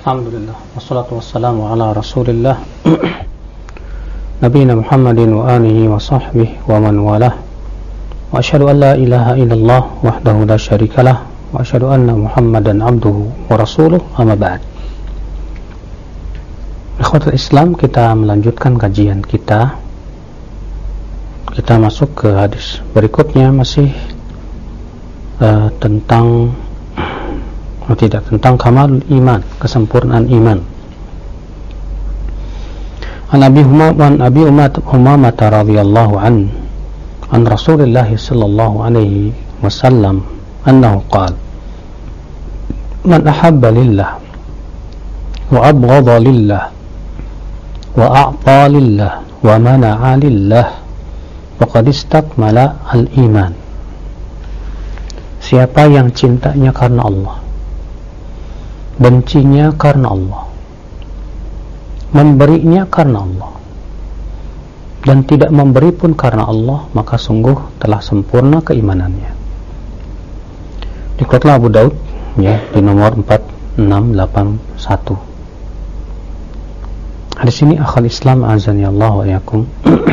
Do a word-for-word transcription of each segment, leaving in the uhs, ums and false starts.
Alhamdulillah, wassalatu wassalamu ala rasulillah Nabiina Muhammadin wa alihi wa sahbihi wa man walah. Wa asyhadu an la ilaha illallah wahdahu la syarikalah wa asyhadu anna Muhammadan abduhu wa rasuluh, amma ba'd. Ikhwatul Islam, kita melanjutkan kajian kita. Kita masuk ke hadis berikutnya, masih uh, tentang Oh, tidak, tentang kamal iman, kesempurnaan iman. An Abi Umamah Abi Umamah radhiyallahu an an Rasulillah sallallahu alaihi wasallam annahu qala man ahabba lillah wa abghadha lillah wa a'ta lillah wa mana'a lillah faqad istakmala al-iman. Siapa yang cintanya karena Allah, bencinya karena Allah, memberinya karena Allah, dan tidak memberi pun karena Allah, maka sungguh telah sempurna keimanannya. Dikutlah Abu Daud ya, di nomor empat enam delapan satu. Hadis ini akhal Islam azani Allah wa yakum.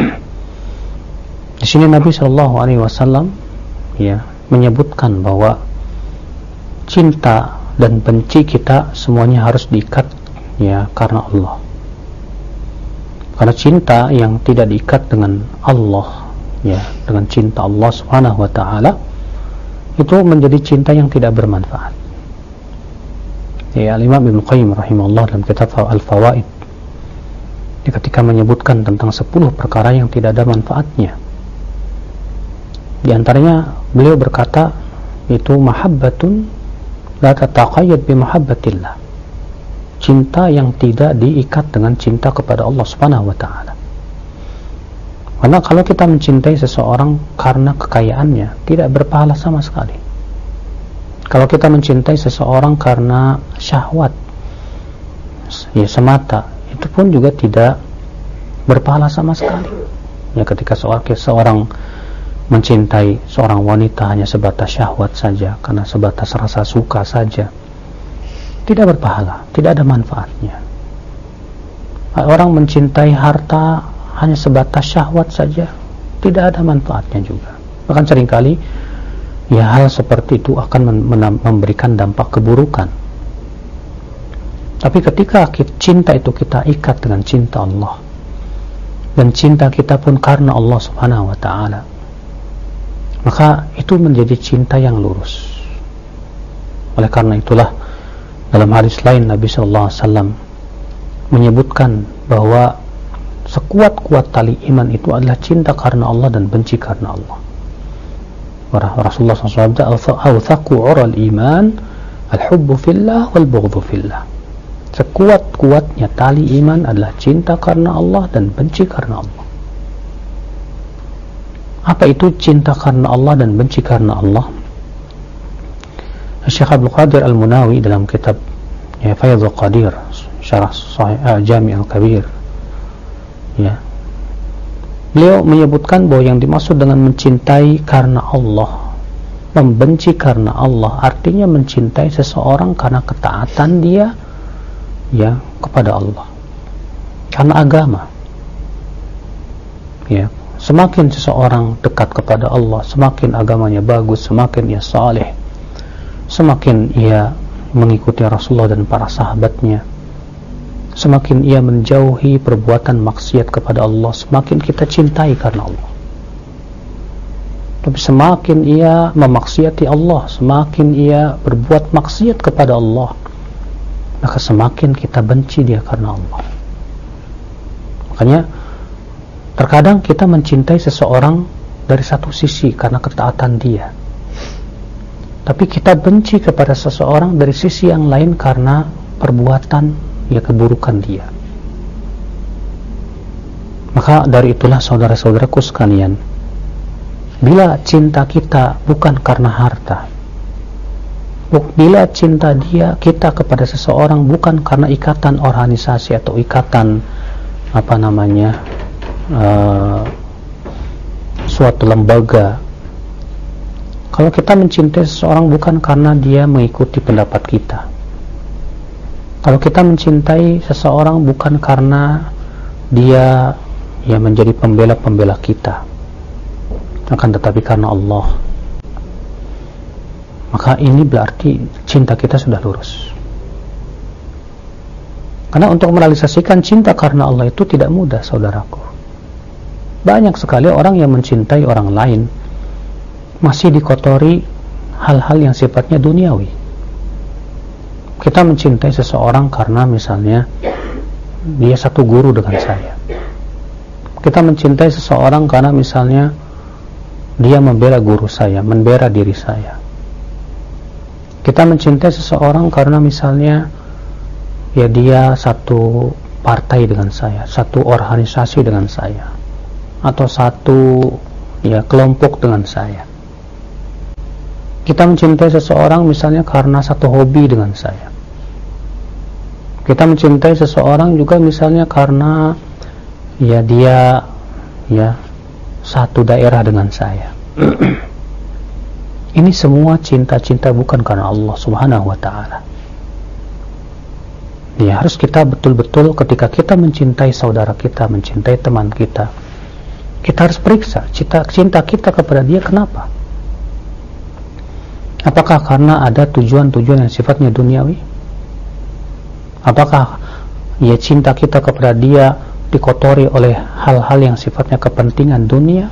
Di sini Nabi sallallahu alaihi wasallam ya menyebutkan bahwa cinta dan benci kita semuanya harus diikat ya karena Allah. Karena cinta yang tidak diikat dengan Allah ya, dengan cinta Allah Subhanahu wa taala, itu menjadi cinta yang tidak bermanfaat. Ya, Al-Imam Ibnu Qayyim rahimahullah dalam kitab Al-Fawaid, ketika menyebutkan tentang sepuluh perkara yang tidak ada manfaatnya, di antaranya beliau berkata itu mahabbatun la tataqayyad bi mahabbatillah, cinta yang tidak diikat dengan cinta kepada Allah Subhanahu wa taala. Karena kalau kita mencintai seseorang karena kekayaannya, tidak berpahala sama sekali. Kalau kita mencintai seseorang karena syahwat ya semata, itu pun juga tidak berpahala sama sekali. Ya, ketika seorang seorang mencintai seorang wanita hanya sebatas syahwat saja, karena sebatas rasa suka saja, tidak berpahala, tidak ada manfaatnya. Orang mencintai harta hanya sebatas syahwat saja, tidak ada manfaatnya juga. Bahkan seringkali ya hal seperti itu akan memberikan dampak keburukan. Tapi ketika cinta itu kita ikat dengan cinta Allah, dan cinta kita pun karena Allah Subhanahu wa taala, maka itu menjadi cinta yang lurus. Oleh karena itulah dalam hadis lain Nabi sallallahu alaihi wasallam menyebutkan bahwa sekuat-kuat tali iman itu adalah cinta karena Allah dan benci karena Allah. Rasulullah sallallahu alaihi wasallam awthaqu 'ural iman al-hubbu fillah wal bughdhu fillah. Sekuat-kuatnya tali iman adalah cinta karena Allah dan benci karena Allah. Apa itu cinta karena Allah dan benci karena Allah? Syekh Abdul Qadir Al-Munawi dalam kitab ya, Faidul Qadir Syarah Sahih uh, Jami' Al-Kabir ya, beliau menyebutkan bahwa yang dimaksud dengan mencintai karena Allah, membenci karena Allah, artinya mencintai seseorang karena ketaatan dia ya kepada Allah, karena agama ya. Semakin seseorang dekat kepada Allah, semakin agamanya bagus, semakin ia saleh, semakin ia mengikuti Rasulullah dan para sahabatnya, semakin ia menjauhi perbuatan maksiat kepada Allah, semakin kita cintai karena Allah. Tapi semakin ia memaksiati Allah, semakin ia berbuat maksiat kepada Allah, maka semakin kita benci dia karena Allah. Makanya terkadang kita mencintai seseorang dari satu sisi karena ketaatan dia, tapi kita benci kepada seseorang dari sisi yang lain karena perbuatan ya keburukan dia. Maka dari itulah saudara-saudaraku sekalian, bila cinta kita bukan karena harta, bila cinta dia kita kepada seseorang bukan karena ikatan organisasi atau ikatan apa namanya Uh, suatu lembaga, kalau kita mencintai seseorang bukan karena dia mengikuti pendapat kita, Kalau kita mencintai seseorang bukan karena dia ya menjadi pembela-pembela kita, akan tetapi karena Allah, maka ini berarti cinta kita sudah lurus. Karena untuk merealisasikan cinta karena Allah itu tidak mudah, saudaraku. Banyak sekali orang yang mencintai orang lain masih dikotori hal-hal yang sifatnya duniawi. Kita mencintai seseorang karena misalnya dia satu guru dengan saya. Kita mencintai seseorang karena misalnya dia membela guru saya, membela diri saya. Kita mencintai seseorang karena misalnya ya dia satu partai dengan saya, satu organisasi dengan saya, atau satu ya kelompok dengan saya. Kita mencintai seseorang misalnya karena satu hobi dengan saya. Kita mencintai seseorang juga misalnya karena ya dia ya satu daerah dengan saya. Ini semua cinta-cinta bukan karena Allah Subhanahu wa ta'ala. Ya, harus kita betul-betul ketika kita mencintai saudara kita, mencintai teman kita, kita harus periksa cinta, cinta kita kepada dia kenapa? Apakah karena ada tujuan-tujuan yang sifatnya duniawi? Apakah ya cinta kita kepada dia dikotori oleh hal-hal yang sifatnya kepentingan dunia?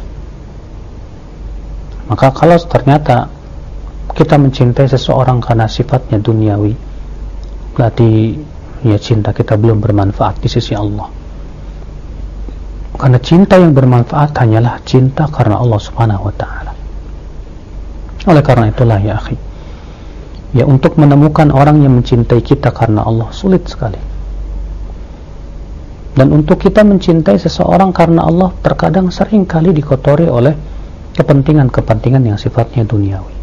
Maka kalau ternyata kita mencintai seseorang karena sifatnya duniawi, berarti ya cinta kita belum bermanfaat di sisi Allah. Karena cinta yang bermanfaat hanyalah cinta karena Allah Subhanahu wa ta'ala. Oleh karena itulah ya akhi, ya untuk menemukan orang yang mencintai kita karena Allah sulit sekali. Dan untuk kita mencintai seseorang karena Allah terkadang sering kali dikotori oleh kepentingan-kepentingan yang sifatnya duniawi.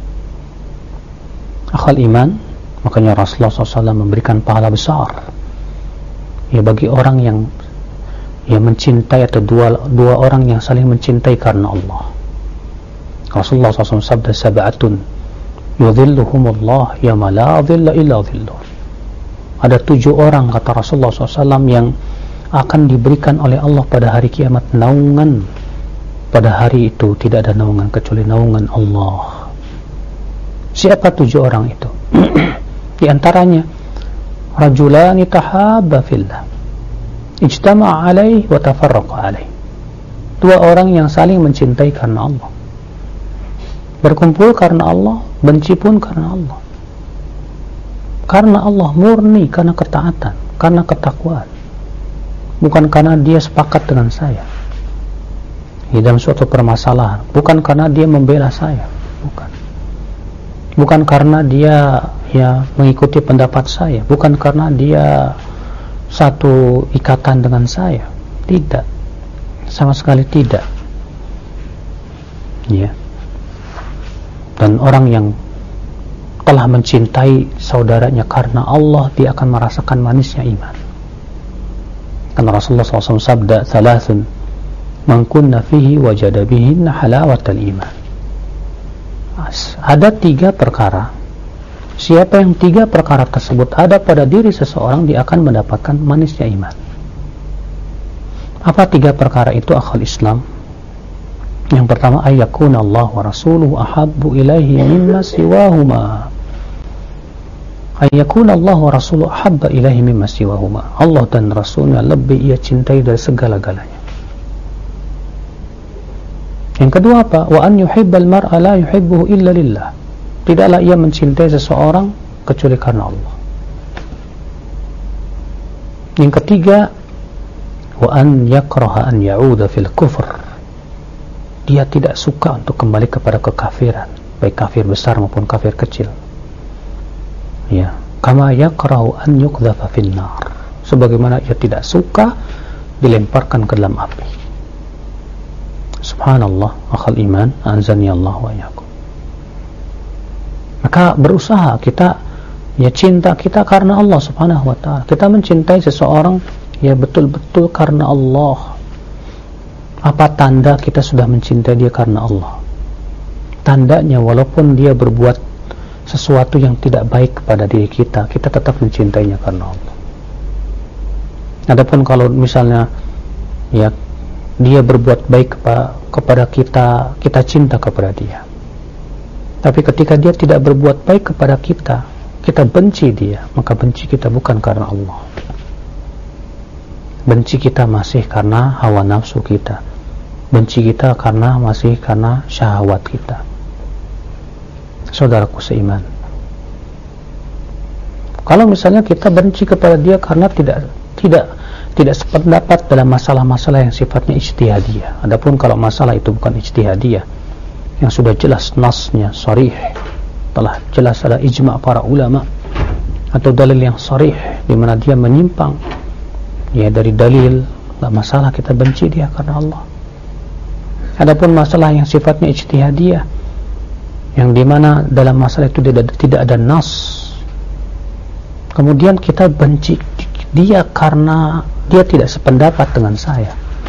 Akhal iman, makanya Rasulullah shallallahu alaihi wasallam memberikan pahala besar ya bagi orang yang yang mencintai, atau dua, dua orang yang saling mencintai karena Allah. Rasulullah shallallahu alaihi wasallam sabda, sab'atun yudhilluhumullah yawma la dhilla illa dhilluh. Ada tujuh orang, kata Rasulullah shallallahu alaihi wasallam, yang akan diberikan oleh Allah pada hari kiamat naungan. Pada hari itu tidak ada naungan kecuali naungan Allah. Siapa tujuh orang itu? Di antaranya rajulani tahabba fillah ijtama'a alaihi wa tafarraqa alaihi. Dua orang yang saling mencintai karena Allah, berkumpul karena Allah, benci pun karena Allah. Karena Allah, murni karena ketaatan, karena ketakwaan, bukan karena dia sepakat dengan saya di dalam suatu permasalahan, bukan karena dia membela saya, bukan bukan karena dia ya mengikuti pendapat saya, bukan karena dia satu ikatan dengan saya, tidak, sama sekali tidak. Ya. Dan orang yang telah mencintai saudaranya karena Allah, dia akan merasakan manisnya iman. Karena Rasulullah shallallahu alaihi wasallam sabda, thalathun man kunna fihi wajada bihinna halawatal iman. Ada tiga perkara, siapa yang tiga perkara tersebut ada pada diri seseorang, dia akan mendapatkan manisnya iman. Apa tiga perkara itu, akhal Islam? Yang pertama, ayyakuna Allah wa rasuluhu ahabbu ilaihi mimma siwahuma. Ayyakuna Allah wa rasuluhu ahabba ilaihi mimma siwahuma. Allah dan Rasulnya lebih ia cintai dari segala-galanya. Yang kedua apa? Wa an yuhibbal mar'a la yuhibbuhu illa lillah. Tidaklah ia mencintai seseorang kecuali karena Allah. Yang ketiga, wa an yakraha an ya'uda fil kufr. Dia tidak suka untuk kembali kepada kekafiran, baik kafir besar maupun kafir kecil. Ya, kama yakrahu an yuqdhafa fin nar. Sebagaimana ia tidak suka dilemparkan ke dalam api. Subhanallah, akhal iman, anzani Allah wa iyyakum. Maka berusaha kita, ya cinta kita karena Allah Subhanahu wa ta'ala. Kita mencintai seseorang ya betul-betul karena Allah. Apa tanda kita sudah mencintai dia karena Allah? Tandanya walaupun dia berbuat sesuatu yang tidak baik kepada diri kita, kita tetap mencintainya karena Allah. Adapun kalau misalnya ya dia berbuat baik kepa, kepada kita, kita cinta kepada dia. Tapi ketika dia tidak berbuat baik kepada kita, kita benci dia, maka benci kita bukan karena Allah. Benci kita masih karena hawa nafsu kita. Benci kita karena masih karena syahwat kita. Saudaraku seiman, kalau misalnya kita benci kepada dia karena tidak tidak tidak sependapat dalam masalah-masalah yang sifatnya ijtihadiyah. Adapun kalau masalah itu bukan ijtihadiyah, yang sudah jelas nasnya sharih, telah jelas ada ijma' para ulama atau dalil yang sharih di mana dia menyimpang ya dari dalil, enggak masalah kita benci dia karena Allah. Adapun masalah yang sifatnya ijtihadiyah, yang di mana dalam masalah itu tidak, tidak ada nas, kemudian kita benci dia karena dia tidak sependapat dengan saya,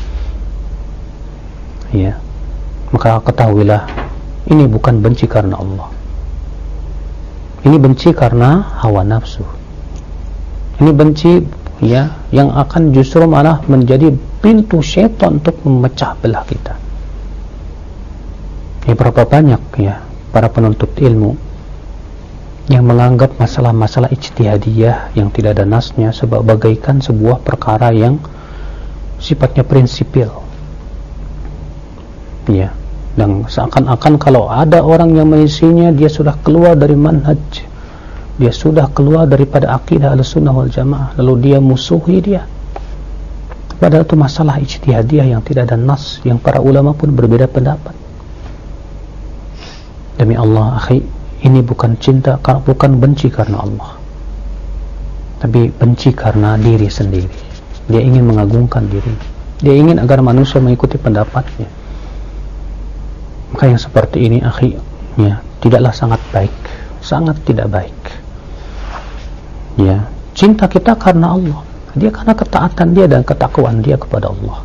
ya, maka ketahuilah ini bukan benci karena Allah, ini benci karena hawa nafsu. Ini benci ya yang akan justru malah menjadi pintu syaitan untuk memecah belah kita. Ya, berapa banyak ya para penuntut ilmu yang menganggap masalah-masalah ijtihadiyah yang tidak ada nasnya sebab bagaikan sebuah perkara yang sifatnya prinsipil, ya, dan seakan-akan kalau ada orang yang mengisinya dia sudah keluar dari manhaj, dia sudah keluar daripada akidah Ahlussunnah wal Jamaah, lalu dia musuhi dia. Padahal itu masalah ijtihadiyah yang tidak ada nas, yang para ulama pun berbeda pendapat. Demi Allah, akhi, ini bukan cinta, bukan benci karena Allah, tapi benci karena diri sendiri. Dia ingin mengagungkan diri, dia ingin agar manusia mengikuti pendapatnya. Maka yang seperti ini, akhi, ya, tidaklah sangat baik, sangat tidak baik. Ya, cinta kita karena Allah, dia karena ketaatan dia dan ketakwaan dia kepada Allah.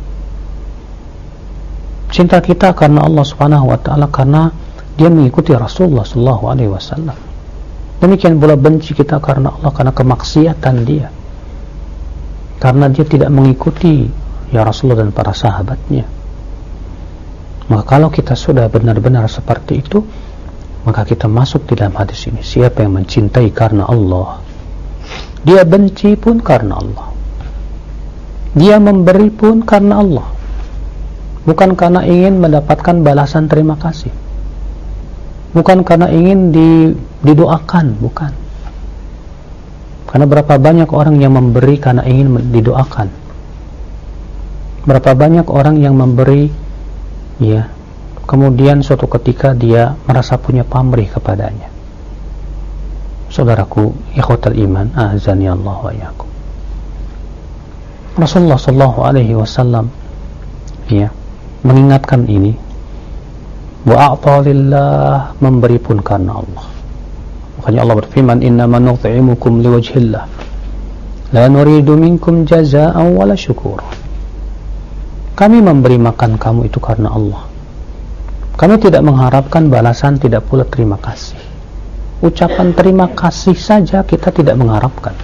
Cinta kita karena Allah Subhanahu wa taala karena dia mengikuti Rasulullah sallallahu alaihi wasallam. Demikian pula benci kita karena Allah karena kemaksiatan dia, karena dia tidak mengikuti ya Rasulullah dan para sahabatnya. Maka kalau kita sudah benar-benar seperti itu, maka kita masuk di dalam hadis ini. Siapa yang mencintai karena Allah, dia benci pun karena Allah, dia memberi pun karena Allah, bukan karena ingin mendapatkan balasan terima kasih, bukan karena ingin di, didoakan, bukan. Karena berapa banyak orang yang memberi karena ingin didoakan, berapa banyak orang yang memberi ya kemudian suatu ketika dia merasa punya pamrih kepadanya. Saudaraku, ikhwatal iman, azani Allah wa iyyakum, Rasulullah sallallahu alaihi wasallam ya mengingatkan ini, wa a'ta lillah, memberi pun karena Allah. Makanya Allah berfirman, innama nut'imukum liwajhillah la nuridu minkum jazaa'an wala syukura. Kami memberi makan kamu itu karena Allah, kami tidak mengharapkan balasan, tidak pula terima kasih. Ucapan terima kasih saja kita tidak mengharapkan.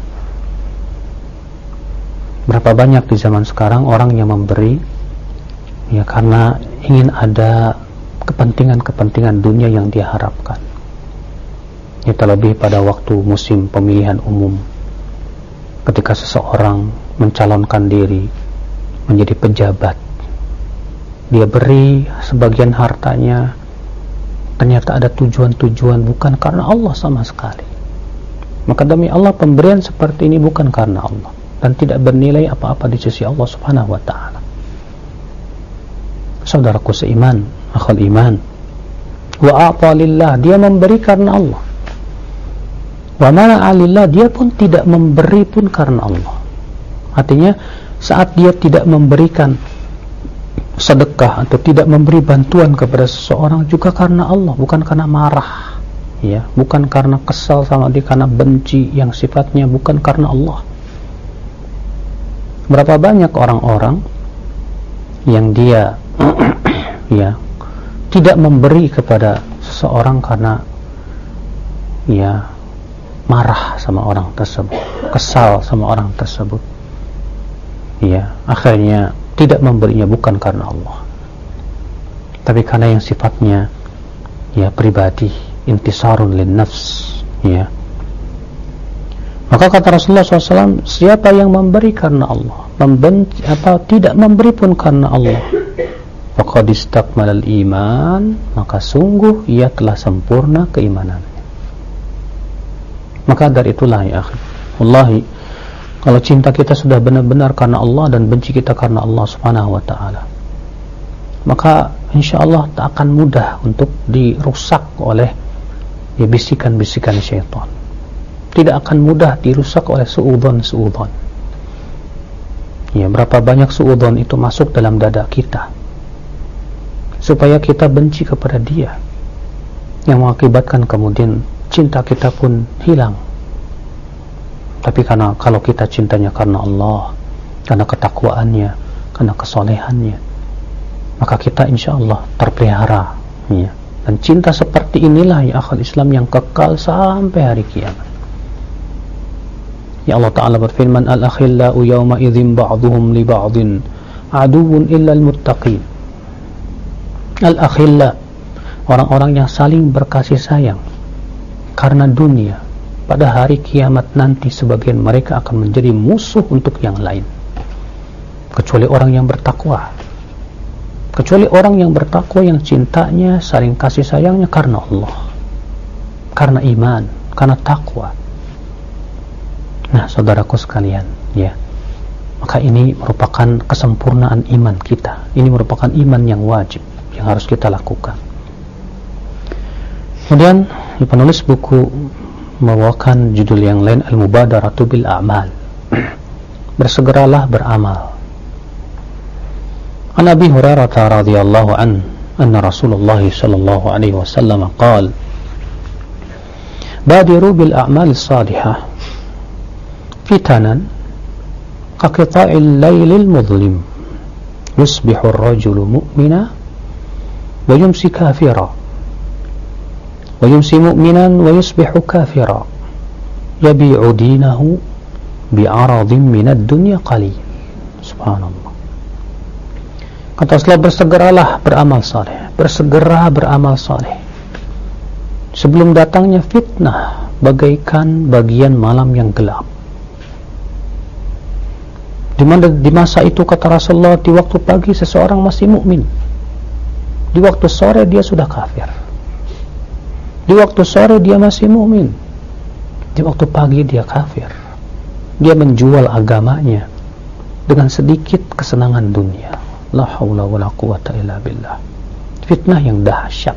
Berapa banyak di zaman sekarang orang yang memberi ya karena ingin ada kepentingan-kepentingan dunia yang dia harapkan. Ya, terlebih pada waktu musim pemilihan umum, ketika seseorang mencalonkan diri menjadi pejabat, dia beri sebagian hartanya, ternyata ada tujuan-tujuan bukan karena Allah sama sekali. Maka demi Allah, pemberian seperti ini bukan karena Allah dan tidak bernilai apa-apa di sisi Allah Subhanahu wa ta'ala. Saudaraku seiman, akhul iman, wa a'ta lillah, dia memberi karena Allah, wa mana'a lillah, dia pun tidak memberi pun karena Allah. Artinya saat dia tidak memberikan sedekah atau tidak memberi bantuan kepada seseorang juga karena Allah, bukan karena marah ya, bukan karena kesal sama dia, karena benci yang sifatnya bukan karena Allah. Berapa banyak orang-orang yang dia ya tidak memberi kepada seseorang karena ya marah sama orang tersebut, kesal sama orang tersebut, ya akhirnya tidak memberinya bukan karena Allah, tapi karena yang sifatnya ya pribadi, intisarun lin nafs, ya. Maka kata Rasulullah shallallahu alaihi wasallam, siapa yang memberi karena Allah, membenci atau tidak memberi pun karena Allah, faqad istakmalal iman, maka sungguh ia telah sempurna keimanannya. Maka dari itulah ya akhi, wallahi kalau cinta kita sudah benar-benar karena Allah dan benci kita karena Allah subhanahu wa ta'ala, maka insyaAllah tak akan mudah untuk dirusak oleh ya bisikan-bisikan syaitan. Tidak akan mudah dirusak oleh suudzon-suudzon. Ya, berapa banyak suudzon itu masuk dalam dada kita supaya kita benci kepada dia, yang mengakibatkan kemudian cinta kita pun hilang. Tapi karena kalau kita cintanya karena Allah, karena ketakwaannya, karena kesolehannya, maka kita insyaAllah terpelihara, ya. Dan cinta seperti inilah ya akhal Islam yang kekal sampai hari kiamat. Ya Allah Ta'ala berfirman, al-akhillau yawma idzin ba'duhum li ba'din aduwwun illa al-muttaqin. Al-akhilla, orang-orang yang saling berkasih sayang karena dunia, pada hari kiamat nanti sebagian mereka akan menjadi musuh untuk yang lain, kecuali orang yang bertakwa. Kecuali orang yang bertakwa, yang cintanya, saling kasih sayangnya karena Allah, karena iman, karena takwa. Nah saudaraku sekalian, ya, maka ini merupakan kesempurnaan iman kita. Ini merupakan iman yang wajib, yang harus kita lakukan. Kemudian penulis buku membawakan judul yang lain, Al-Mubadaratu bil A'mal, bersegeralah beramal. An Abi Hurairah radhiyallahu an anna Rasulullah sallallahu alaihi wasallam qala, badiru bil a'mal salihah fitanan kaqita'il laylil mudlim, yusbihu ar-rajulu mu'mina wa yumsi kafira wa yumsi mu'minan wa yusbihu kafira yabi'u dinahu bi'aradin minad dunya qalil. Subhanallah. Kata Rasulullah, bersegeralah beramal saleh, bersegera beramal saleh sebelum datangnya fitnah bagaikan bagian malam yang gelap. Di mana di masa itu kata Rasulullah, di waktu pagi seseorang masih mukmin, di waktu sore dia sudah kafir. Di waktu sore dia masih mukmin, di waktu pagi dia kafir. Dia menjual agamanya dengan sedikit kesenangan dunia. La haula wala quwata illa billah. Fitnah yang dahsyat.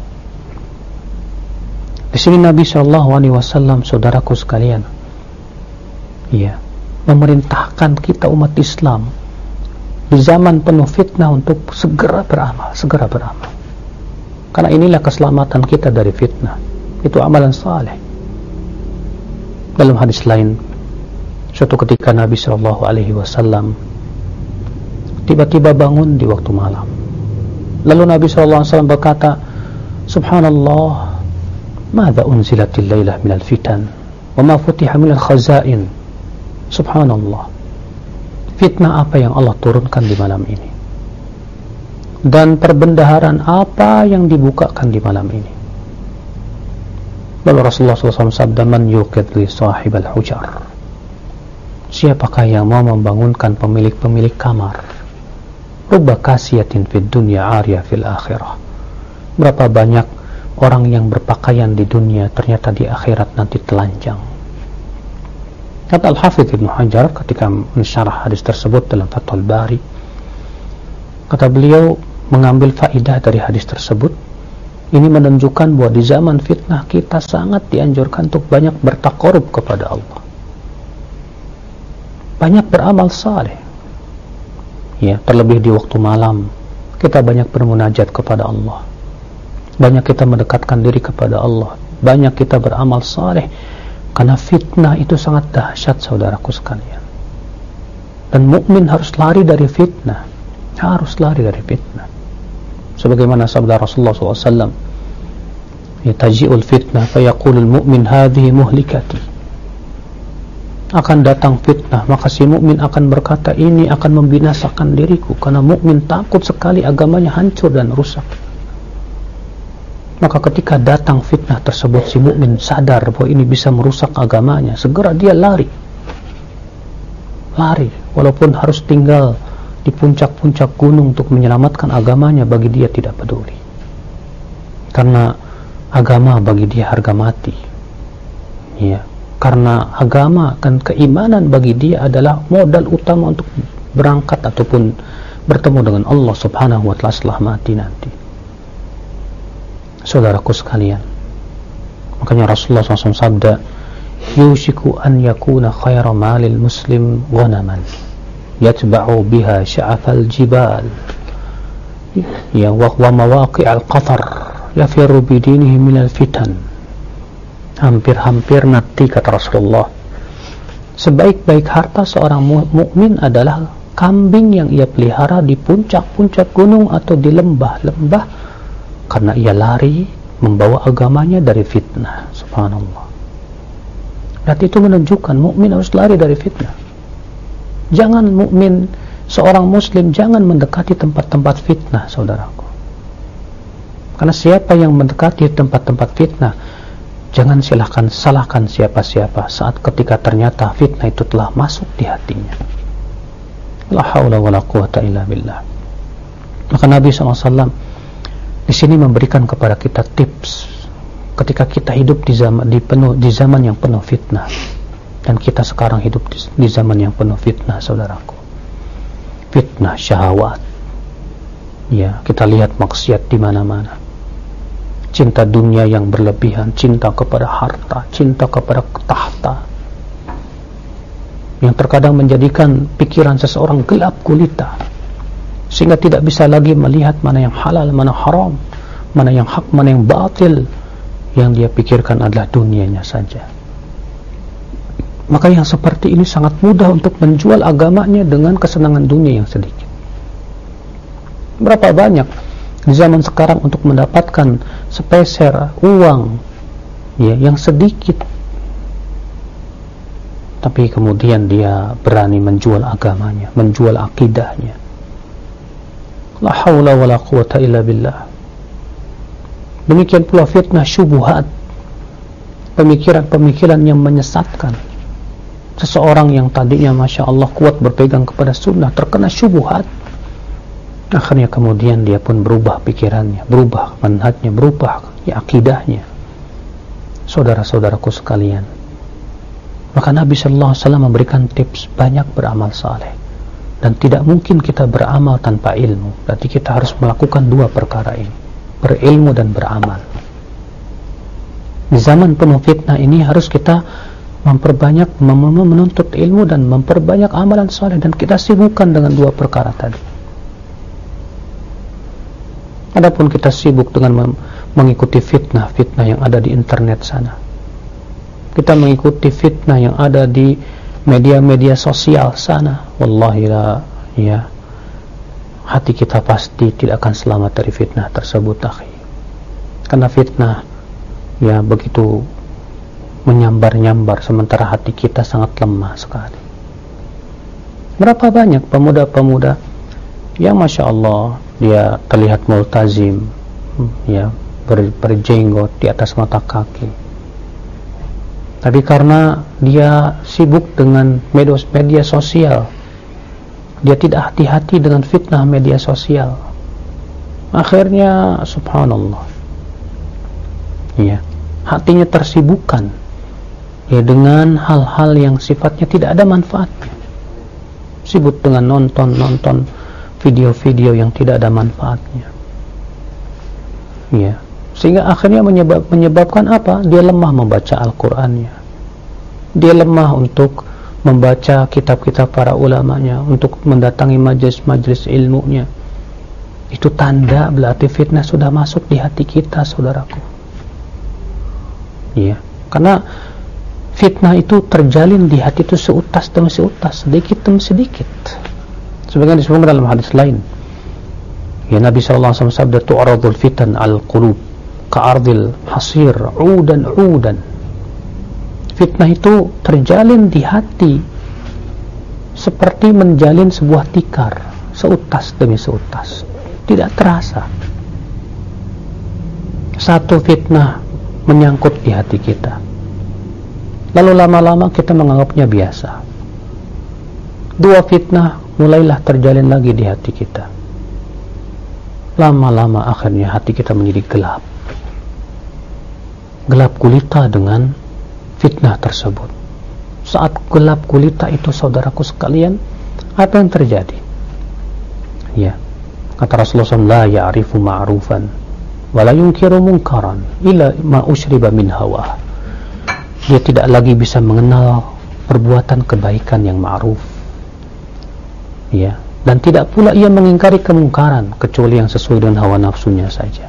Di sini Nabi sallallahu alaihi wasallam, saudaraku sekalian, ya, memerintahkan kita umat Islam di zaman penuh fitnah untuk segera beramal, segera beramal. Karena inilah keselamatan kita dari fitnah. Itu amalan saleh. Dalam hadis lain, suatu ketika Nabi sallallahu alaihi wasallam tiba-tiba bangun di waktu malam. Lalu Nabi sallallahu alaihi wasallam berkata, subhanallah, madza unzilatil lailah minal fitan wa ma futiha minal khazain. Subhanallah, fitnah apa yang Allah turunkan di malam ini, dan perbendaharaan apa yang dibukakan di malam ini. Lalu Rasulullah sallallahu alaihi wasallam sabda, man yuqid li sahibal hujar, siapakah yang mau membangunkan pemilik-pemilik kamar, rubba kasiyatin fid dunya ariyah fil akhirah, berapa banyak orang yang berpakaian di dunia ternyata di akhirat nanti telanjang. Kata Al-Hafidz Ibnu Hajar ketika mensyarah hadis tersebut dalam Fathul Bari, kata beliau mengambil faidah dari hadis tersebut, ini menunjukkan bahwa di zaman fitnah kita sangat dianjurkan untuk banyak bertaqarrub kepada Allah, banyak beramal saleh, ya, terlebih di waktu malam kita banyak bermunajat kepada Allah, banyak kita mendekatkan diri kepada Allah, banyak kita beramal saleh. Karena fitnah itu sangat dahsyat, saudaraku sekalian. Dan mukmin harus lari dari fitnah, harus lari dari fitnah. Sebagaimana sabda Rasulullah sallallahu alaihi wasallam ya taji'ul fitnah fayaqulul mu'min hadhihi muhlikati, akan datang fitnah maka si mukmin akan berkata ini akan membinasakan diriku, karena mukmin takut sekali agamanya hancur dan rusak. Maka ketika datang fitnah tersebut, si mukmin sadar bahwa ini bisa merusak agamanya, segera dia lari lari walaupun harus tinggal di puncak-puncak gunung untuk menyelamatkan agamanya, bagi dia tidak peduli, karena agama bagi dia harga mati, ya, karena agama dan keimanan bagi dia adalah modal utama untuk berangkat ataupun bertemu dengan Allah subhanahu wa ta'ala setelah mati nanti. Saudaraku sekalian, makanya Rasulullah shallallahu alaihi wasallam sabda, yushiku an yakuna khayra malil muslim ghanaman yatba'u biha sya'afal jibal, ya, wa huwa mawaqi'al qatar yafiru bidinihi minal fitan. Hampir-hampir nanti, kata Rasulullah, sebaik-baik harta seorang mukmin adalah kambing yang ia pelihara di puncak-puncak gunung atau di lembah-lembah, karena ia lari membawa agamanya dari fitnah. Subhanallah. Dan itu menunjukkan mukmin harus lari dari fitnah. Jangan mukmin, seorang muslim jangan mendekati tempat-tempat fitnah, saudaraku. Karena siapa yang mendekati tempat-tempat fitnah, jangan silahkan salahkan siapa-siapa saat ketika ternyata fitnah itu telah masuk di hatinya. La haula wala quwata illa billah. Maka Nabi shallallahu alaihi wasallam di sini memberikan kepada kita tips ketika kita hidup di zaman di penuh di zaman yang penuh fitnah, dan kita sekarang hidup di, di zaman yang penuh fitnah, saudaraku. Fitnah syahwat. Ya, kita lihat maksiat di mana-mana. Cinta dunia yang berlebihan, cinta kepada harta, cinta kepada tahta, yang terkadang menjadikan pikiran seseorang gelap gulita, sehingga tidak bisa lagi melihat mana yang halal, mana haram, mana yang hak, mana yang batil. Yang dia pikirkan adalah dunianya saja. Maka yang seperti ini sangat mudah untuk menjual agamanya dengan kesenangan dunia yang sedikit. Berapa banyak di zaman sekarang untuk mendapatkan sepeser uang, ya, yang sedikit, tapi kemudian dia berani menjual agamanya, menjual akidahnya. La haula wala quwata illa billah. Demikian pula fitnah syubhat, pemikiran-pemikiran yang menyesatkan. Seseorang yang tadinya Masya Allah kuat berpegang kepada sunnah, terkena syubhat, akhirnya kemudian dia pun berubah pikirannya, berubah manhajnya, berubah ya, akidahnya. Saudara-saudaraku sekalian, maka Nabi Sallallahu Alaihi Wasallam memberikan tips banyak beramal saleh. Dan tidak mungkin kita beramal tanpa ilmu. Berarti kita harus melakukan dua perkara ini, berilmu dan beramal. Di zaman penuh fitnah ini harus kita memperbanyak menuntut ilmu dan memperbanyak amalan saleh, dan kita sibukkan dengan dua perkara tadi. Adapun kita sibuk dengan mengikuti fitnah-fitnah yang ada di internet sana, kita mengikuti fitnah yang ada di media-media sosial sana, wallahi la, ya, hati kita pasti tidak akan selamat dari fitnah tersebut, akhi. Karena fitnah, ya, begitu menyambar-nyambar, sementara hati kita sangat lemah sekali. Berapa banyak pemuda-pemuda yang Masya Allah dia terlihat multazim, ya, ber, berjenggot di atas mata kaki, tapi karena dia sibuk dengan media, media sosial, dia tidak hati-hati dengan fitnah media sosial, akhirnya subhanallah, ya, hatinya tersibukkan, ya, dengan hal-hal yang sifatnya tidak ada manfaatnya. Sibuk dengan nonton-nonton video-video yang tidak ada manfaatnya, ya, sehingga akhirnya menyebab, menyebabkan apa? Dia lemah membaca Al-Qur'annya, dia lemah untuk membaca kitab-kitab para ulamanya, untuk mendatangi majlis-majlis ilmunya. Itu tanda berarti fitnah sudah masuk di hati kita, saudaraku. Ya, karena fitnah itu terjalin di hati itu seutas demi seutas, sedikit demi sedikit. Sebagaimana disebutkan dalam hadis lain, ya, Nabi sallallahu alaihi wasallam sabda, tu'radul fitan al-qulub ka'ardil hasir udan udan. Fitnah itu terjalin di hati seperti menjalin sebuah tikar, seutas demi seutas, tidak terasa. Satu fitnah menyangkut di hati kita, lalu lama-lama kita menganggapnya biasa. Dua fitnah mulailah terjalin lagi di hati kita, lama-lama akhirnya hati kita menjadi gelap, gelap gulita dengan fitnah tersebut. Saat gelap gulita itu, saudaraku sekalian, apa yang terjadi? Ya, kata Rasulullah shallallahu alaihi wasallam, la ya'rifu ma'rufan wa la yunkiru munkaran illa ma usyriba min hawa. Dia tidak lagi bisa mengenal perbuatan kebaikan yang ma'ruf, ya, dan tidak pula ia mengingkari kemungkaran kecuali yang sesuai dengan hawa nafsunya saja.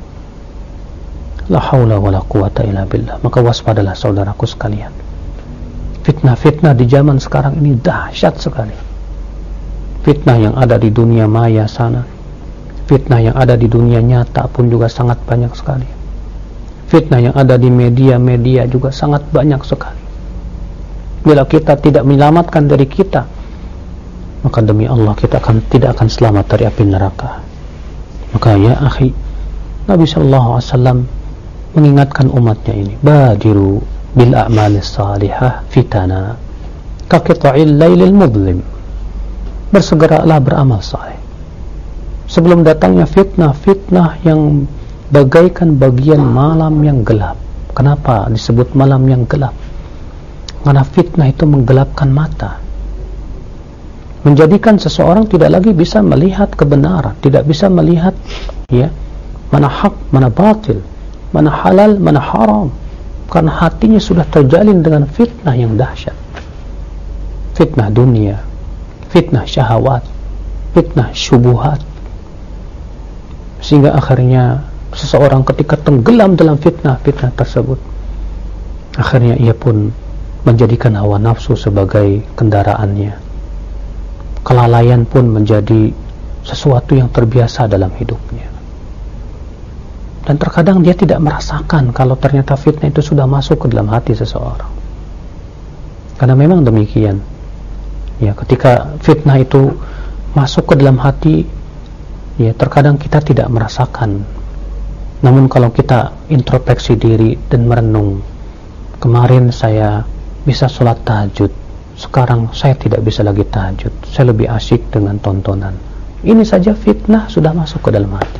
La haula wala quwata illa billah. Maka waspadalah saudaraku sekalian, fitnah-fitnah di zaman sekarang ini dahsyat sekali. Fitnah yang ada di dunia maya sana, fitnah yang ada di dunia nyata pun juga sangat banyak sekali. Fitnah yang ada di media-media juga sangat banyak sekali. Bila kita tidak menyelamatkan diri kita, maka demi Allah kita akan tidak akan selamat dari api neraka. Maka ya akhi, Nabi sallallahu alaihi wasallam mengingatkan umatnya ini, badiru bil a'malis salihah fitana ka qita'il lailil mudlim. Bersegeralah beramal saleh sebelum datangnya fitnah-fitnah yang bagaikan bagian malam yang gelap. Kenapa disebut malam yang gelap? Karena fitnah itu menggelapkan mata, menjadikan seseorang tidak lagi bisa melihat kebenaran, tidak bisa melihat ya mana hak, mana batil, mana halal, mana haram, karena hatinya sudah terjalin dengan fitnah yang dahsyat. Fitnah dunia, fitnah syahwat, fitnah syubuhat, sehingga akhirnya seseorang ketika tenggelam dalam fitnah-fitnah tersebut, akhirnya ia pun menjadikan hawa nafsu sebagai kendaraannya. Kelalaian pun menjadi sesuatu yang terbiasa dalam hidupnya, dan terkadang dia tidak merasakan kalau ternyata fitnah itu sudah masuk ke dalam hati seseorang. Karena memang demikian, ya, ketika fitnah itu masuk ke dalam hati, ya, terkadang kita tidak merasakan. Namun kalau kita introspeksi diri dan merenung, kemarin saya bisa sholat tahajud, sekarang saya tidak bisa lagi tahajud, saya lebih asyik dengan tontonan. Ini saja fitnah sudah masuk ke dalam hati.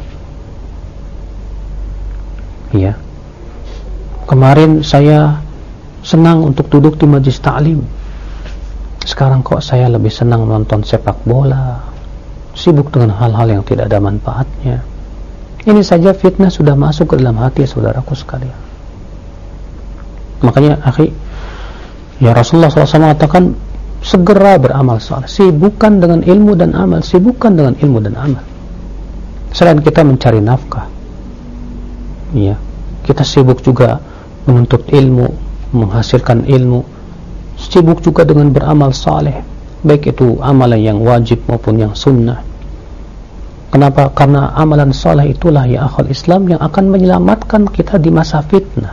Ya, kemarin saya senang untuk duduk di majlis ta'lim, sekarang kok saya lebih senang nonton sepak bola, sibuk dengan hal-hal yang tidak ada manfaatnya. Ini saja fitnah sudah masuk ke dalam hati saudaraku sekalian. Makanya akhi, ya, Rasulullah shallallahu alaihi wasallam mengatakan, segera beramal saleh, sibukkan dengan ilmu dan amal, sibukkan dengan ilmu dan amal. Selain kita mencari nafkah, ya, kita sibuk juga menuntut ilmu, menghasilkan ilmu, sibuk juga dengan beramal saleh, baik itu amalan yang wajib maupun yang sunnah. Kenapa? Karena amalan saleh itulah, ya akhul Islam, yang akan menyelamatkan kita di masa fitnah.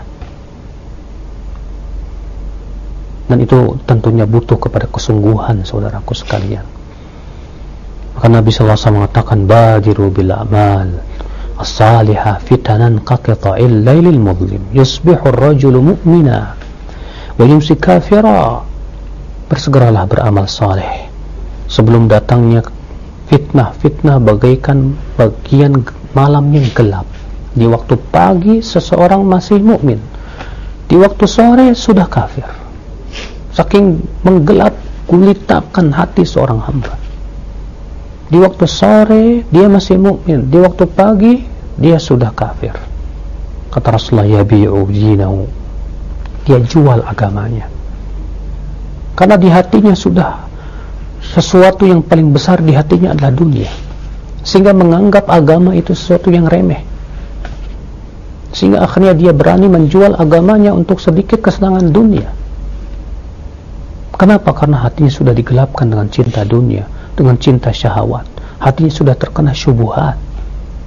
Dan itu tentunya butuh kepada kesungguhan saudaraku sekalian. Maka Nabi sallallahu alaihi wasallam mengatakan, badiru bil a'mal as-salihah fitanan ka qita'il lailil mudlim yusbihu ar-rajulu mu'mina wa yumsi kafira. Bersegeralah beramal saleh sebelum datangnya fitnah-fitnah bagaikan bagian malam yang gelap. Di waktu pagi seseorang masih mukmin, di waktu sore sudah kafir. Saking menggelap gulitakan hati seorang hamba. Di waktu sore dia masih mukmin, di waktu pagi dia sudah kafir. Kata Rasulullah, yabi'u dinahu, dia jual agamanya. Karena di hatinya sudah sesuatu yang paling besar di hatinya adalah dunia, sehingga menganggap agama itu sesuatu yang remeh, sehingga akhirnya dia berani menjual agamanya untuk sedikit kesenangan dunia. Kenapa? Karena hatinya sudah digelapkan dengan cinta dunia, dengan cinta syahwat. Hatinya sudah terkena syubhat.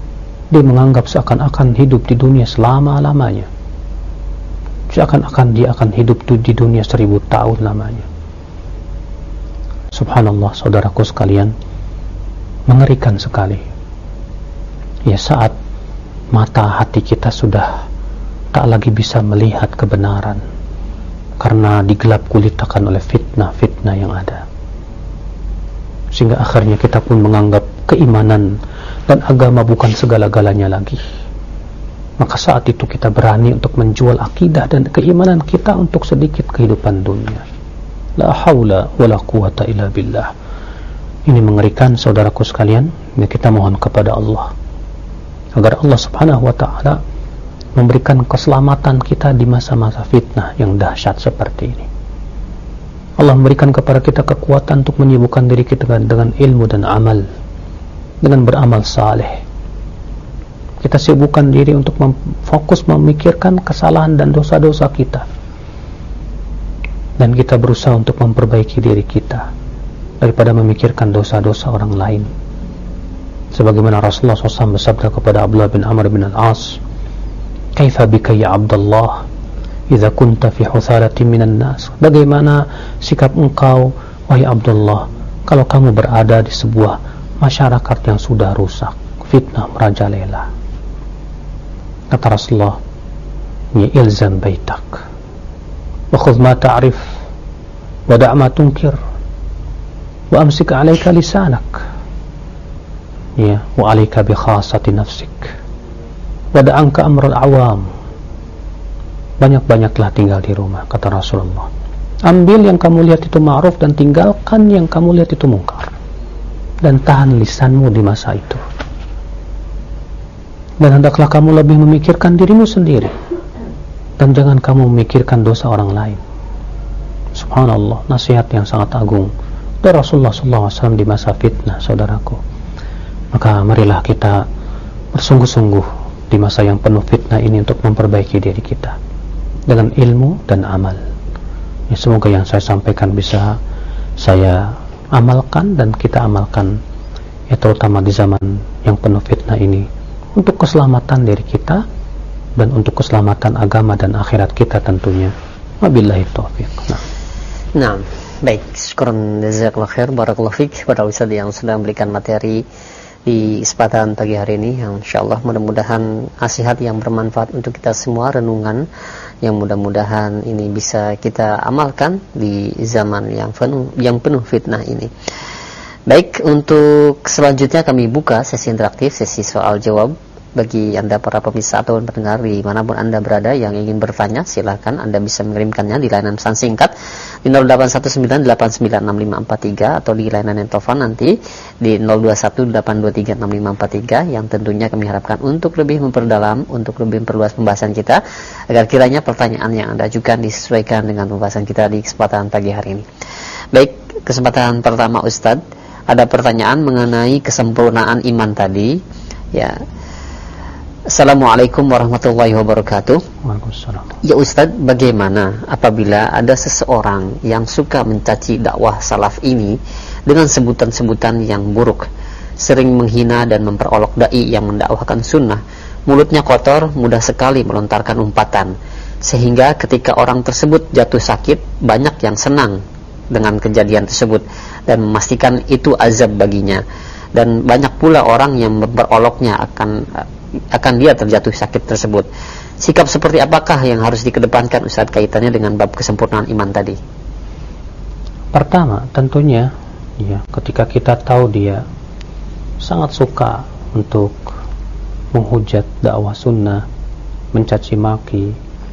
dia menganggap seakan-akan hidup di dunia selama-lamanya, seakan-akan dia akan hidup di dunia seribu tahun lamanya. Subhanallah, saudaraku sekalian, mengerikan sekali. Ya, saat mata hati kita sudah tak lagi bisa melihat kebenaran karena digelap gulitakan oleh fitnah-fitnah yang ada, sehingga akhirnya kita pun menganggap keimanan dan agama bukan segala-galanya lagi. Maka saat itu kita berani untuk menjual akidah dan keimanan kita untuk sedikit kehidupan dunia. La haula wala quwata illa billah. Ini mengerikan, saudaraku sekalian. Ya, kita mohon kepada Allah agar Allah subhanahu wa ta'ala memberikan keselamatan kita di masa-masa fitnah yang dahsyat seperti ini. Allah memberikan kepada kita kekuatan untuk menyibukkan diri kita dengan ilmu dan amal, dengan beramal saleh. Kita sibukkan diri untuk mem- fokus memikirkan kesalahan dan dosa-dosa kita, dan kita berusaha untuk memperbaiki diri kita daripada memikirkan dosa-dosa orang lain. Sebagaimana Rasulullah shallallahu alaihi wasallam bersabda kepada Abdullah bin Amr bin Al-As, "Kaifa bika ya Abdullah idza kunta fi huthalatin minan nas?" Bagaimana sikap engkau, wahai Abdullah, kalau kamu berada di sebuah masyarakat yang sudah rusak, fitnah merajalela? Kata Rasulullah, "Ya ilzam baitak wa khudh ma ta'rif wa da' ma tunkir wa amsik 'alayka lisanak ya wa 'alayka bi khassati nafsik wa da'anka amrul awam." Banyak-banyaklah tinggal di rumah, kata Rasulullah. Ambil yang kamu lihat itu ma'ruf dan tinggalkan yang kamu lihat itu mungkar, dan tahan lisanmu di masa itu. Dan hendaklah kamu lebih memikirkan dirimu sendiri, dan jangan kamu memikirkan dosa orang lain. Subhanallah, nasihat yang sangat agung dari Rasulullah shallallahu alaihi wasallam di masa fitnah, saudaraku. Maka marilah kita bersungguh-sungguh di masa yang penuh fitnah ini untuk memperbaiki diri kita dengan ilmu dan amal. Ya, semoga yang saya sampaikan bisa saya amalkan dan kita amalkan, ya, terutama di zaman yang penuh fitnah ini, untuk keselamatan diri kita dan untuk keselamatan agama dan akhirat kita tentunya. Wabillahi taufiq. Nah, nah baik, syukran jazakallahu khair, barakallahu fiik pada Ustaz yang sudah memberikan materi di kesempatan pagi hari ini, yang insyaallah mudah-mudahan nasihat yang bermanfaat untuk kita semua, renungan yang mudah-mudahan ini bisa kita amalkan di zaman yang penuh yang penuh fitnah ini. Baik, untuk selanjutnya kami buka sesi interaktif, sesi soal jawab. Bagi Anda para pemirsa atau pendengar di manapun Anda berada yang ingin bertanya, silakan Anda bisa mengirimkannya di layanan pesan singkat di nol delapan satu sembilan delapan sembilan enam lima empat tiga atau di layanan telepon nanti di nol dua satu delapan dua tiga enam lima empat tiga, yang tentunya kami harapkan untuk lebih memperdalam, untuk lebih memperluas pembahasan kita, agar kiranya pertanyaan yang Anda ajukan disesuaikan dengan pembahasan kita di kesempatan pagi hari ini. Baik, kesempatan pertama Ustadz, ada pertanyaan mengenai kesempurnaan iman tadi, ya. Assalamualaikum warahmatullahi wabarakatuh. Waalaikumsalam. Ya Ustadz, bagaimana apabila ada seseorang yang suka mencaci dakwah salaf ini dengan sebutan-sebutan yang buruk, sering menghina dan memperolok dai yang mendakwahkan sunnah, mulutnya kotor, mudah sekali melontarkan umpatan, sehingga ketika orang tersebut jatuh sakit, banyak yang senang dengan kejadian tersebut dan memastikan itu azab baginya, dan banyak pula orang yang memperoloknya akan akan dia terjatuh sakit tersebut. Sikap seperti apakah yang harus dikedepankan Ustaz kaitannya dengan bab kesempurnaan iman tadi? Pertama, tentunya ya, ketika kita tahu dia sangat suka untuk menghujat dakwah sunnah, mencaci maki,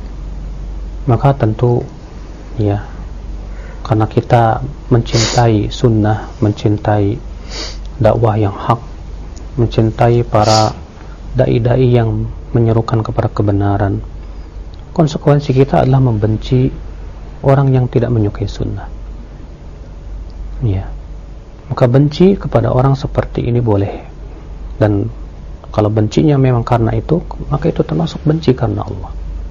maka tentu ya, karena kita mencintai sunnah, mencintai dakwah yang hak, mencintai para dai-dai yang menyerukan kepada kebenaran, konsekuensi kita adalah membenci orang yang tidak menyukai sunnah. Ya, maka benci kepada orang seperti ini boleh, dan kalau bencinya memang karena itu, maka itu termasuk benci karena Allah.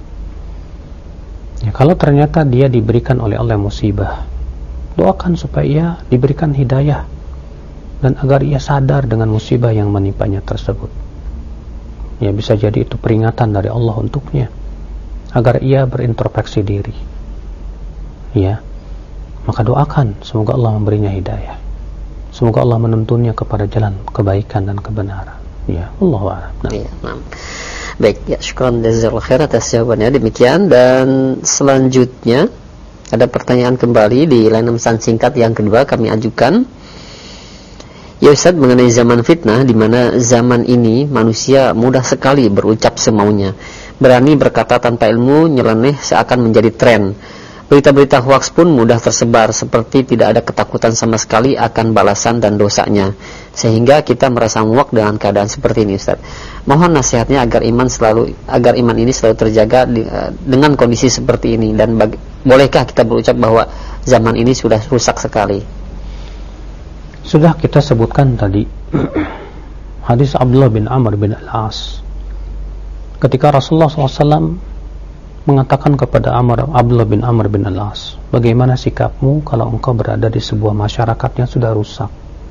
Ya, kalau ternyata dia diberikan oleh Allah musibah, doakan supaya ia diberikan hidayah dan agar ia sadar dengan musibah yang menimpanya tersebut. Ya, bisa jadi itu peringatan dari Allah untuknya agar ia berintrospeksi diri. Ya, maka doakan semoga Allah memberinya hidayah. Semoga Allah menuntunnya kepada jalan kebaikan dan kebenaran. Ya, Allahu a'lam. Nah. Ya, nah. Baik, ya, syukran jazakallahu khair atas jawabannya. Demikian, dan selanjutnya ada pertanyaan kembali di layanan pesan singkat yang kedua kami ajukan. Ya Ustaz, mengenai zaman fitnah, di mana zaman ini manusia mudah sekali berucap semaunya, berani berkata tanpa ilmu, nyeleneh seakan menjadi tren. Berita-berita hoaks pun mudah tersebar, seperti tidak ada ketakutan sama sekali akan balasan dan dosanya, sehingga kita merasa muak dengan keadaan seperti ini Ustaz. Mohon nasihatnya agar iman selalu agar iman ini selalu terjaga di, uh, dengan kondisi seperti ini, dan bagi, bolehkah kita berucap bahwa zaman ini sudah rusak sekali? Sudah kita sebutkan tadi hadis Abdullah bin Amr bin Al-As ketika Rasulullah shallallahu alaihi wasallam mengatakan kepada Amr, Abdullah bin Amr bin Al-As, bagaimana sikapmu kalau engkau berada di sebuah masyarakat yang sudah rusak?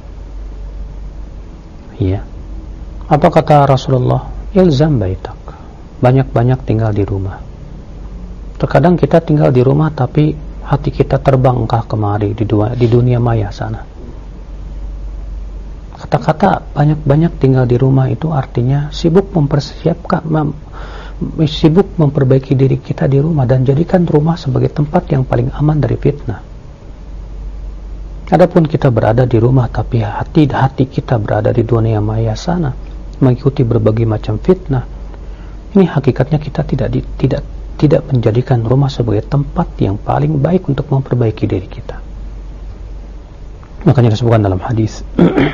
Iya. Apa kata Rasulullah? Ilzam baitak, banyak-banyak tinggal di rumah. Terkadang kita tinggal di rumah tapi hati kita terbang engkah kemari di, dua, di dunia maya sana. Kata-kata banyak-banyak tinggal di rumah itu artinya sibuk mempersiapkan mem, sibuk memperbaiki diri kita di rumah, dan jadikan rumah sebagai tempat yang paling aman dari fitnah. Adapun kita berada di rumah tapi hati-hati kita berada di dunia maya sana, mengikuti berbagai macam fitnah, ini hakikatnya kita tidak di, tidak tidak menjadikan rumah sebagai tempat yang paling baik untuk memperbaiki diri kita. Makanya disebutkan dalam hadis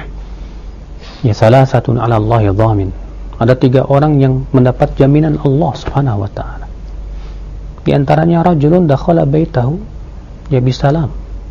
ya, salah satu ala Allah ya dhamin, ada tiga orang yang mendapat jaminan Allah subhanahu wa ta'ala. Di antaranya rajulun dakhala baitahu ya bisalam,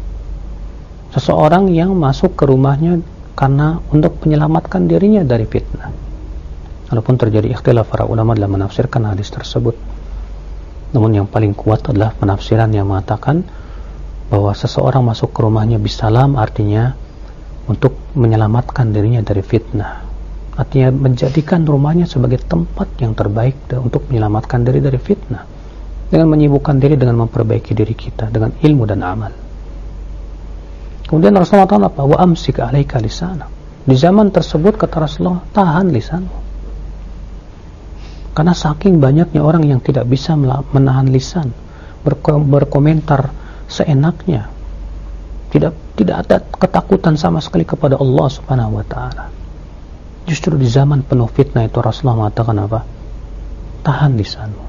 seseorang yang masuk ke rumahnya karena untuk menyelamatkan dirinya dari fitnah. Walaupun terjadi ikhtilaf para ulama dalam menafsirkan hadis tersebut, namun yang paling kuat adalah penafsiran yang mengatakan bahwa seseorang masuk ke rumahnya bisalam artinya untuk menyelamatkan dirinya dari fitnah, artinya menjadikan rumahnya sebagai tempat yang terbaik untuk menyelamatkan diri dari fitnah, dengan menyibukkan diri dengan memperbaiki diri kita dengan ilmu dan amal. Kemudian Rasulullah taala apa? Wa amsik alaika lisana. Di zaman tersebut kata Rasulullah, tahan lisanmu, karena saking banyaknya orang yang tidak bisa menahan lisan, berkom- berkomentar seenaknya, tidak tidak ada ketakutan sama sekali kepada Allah subhanahu wa ta'ala. Justru di zaman penuh fitnah itu Rasulullah mengatakan apa? Tahan lisanmu.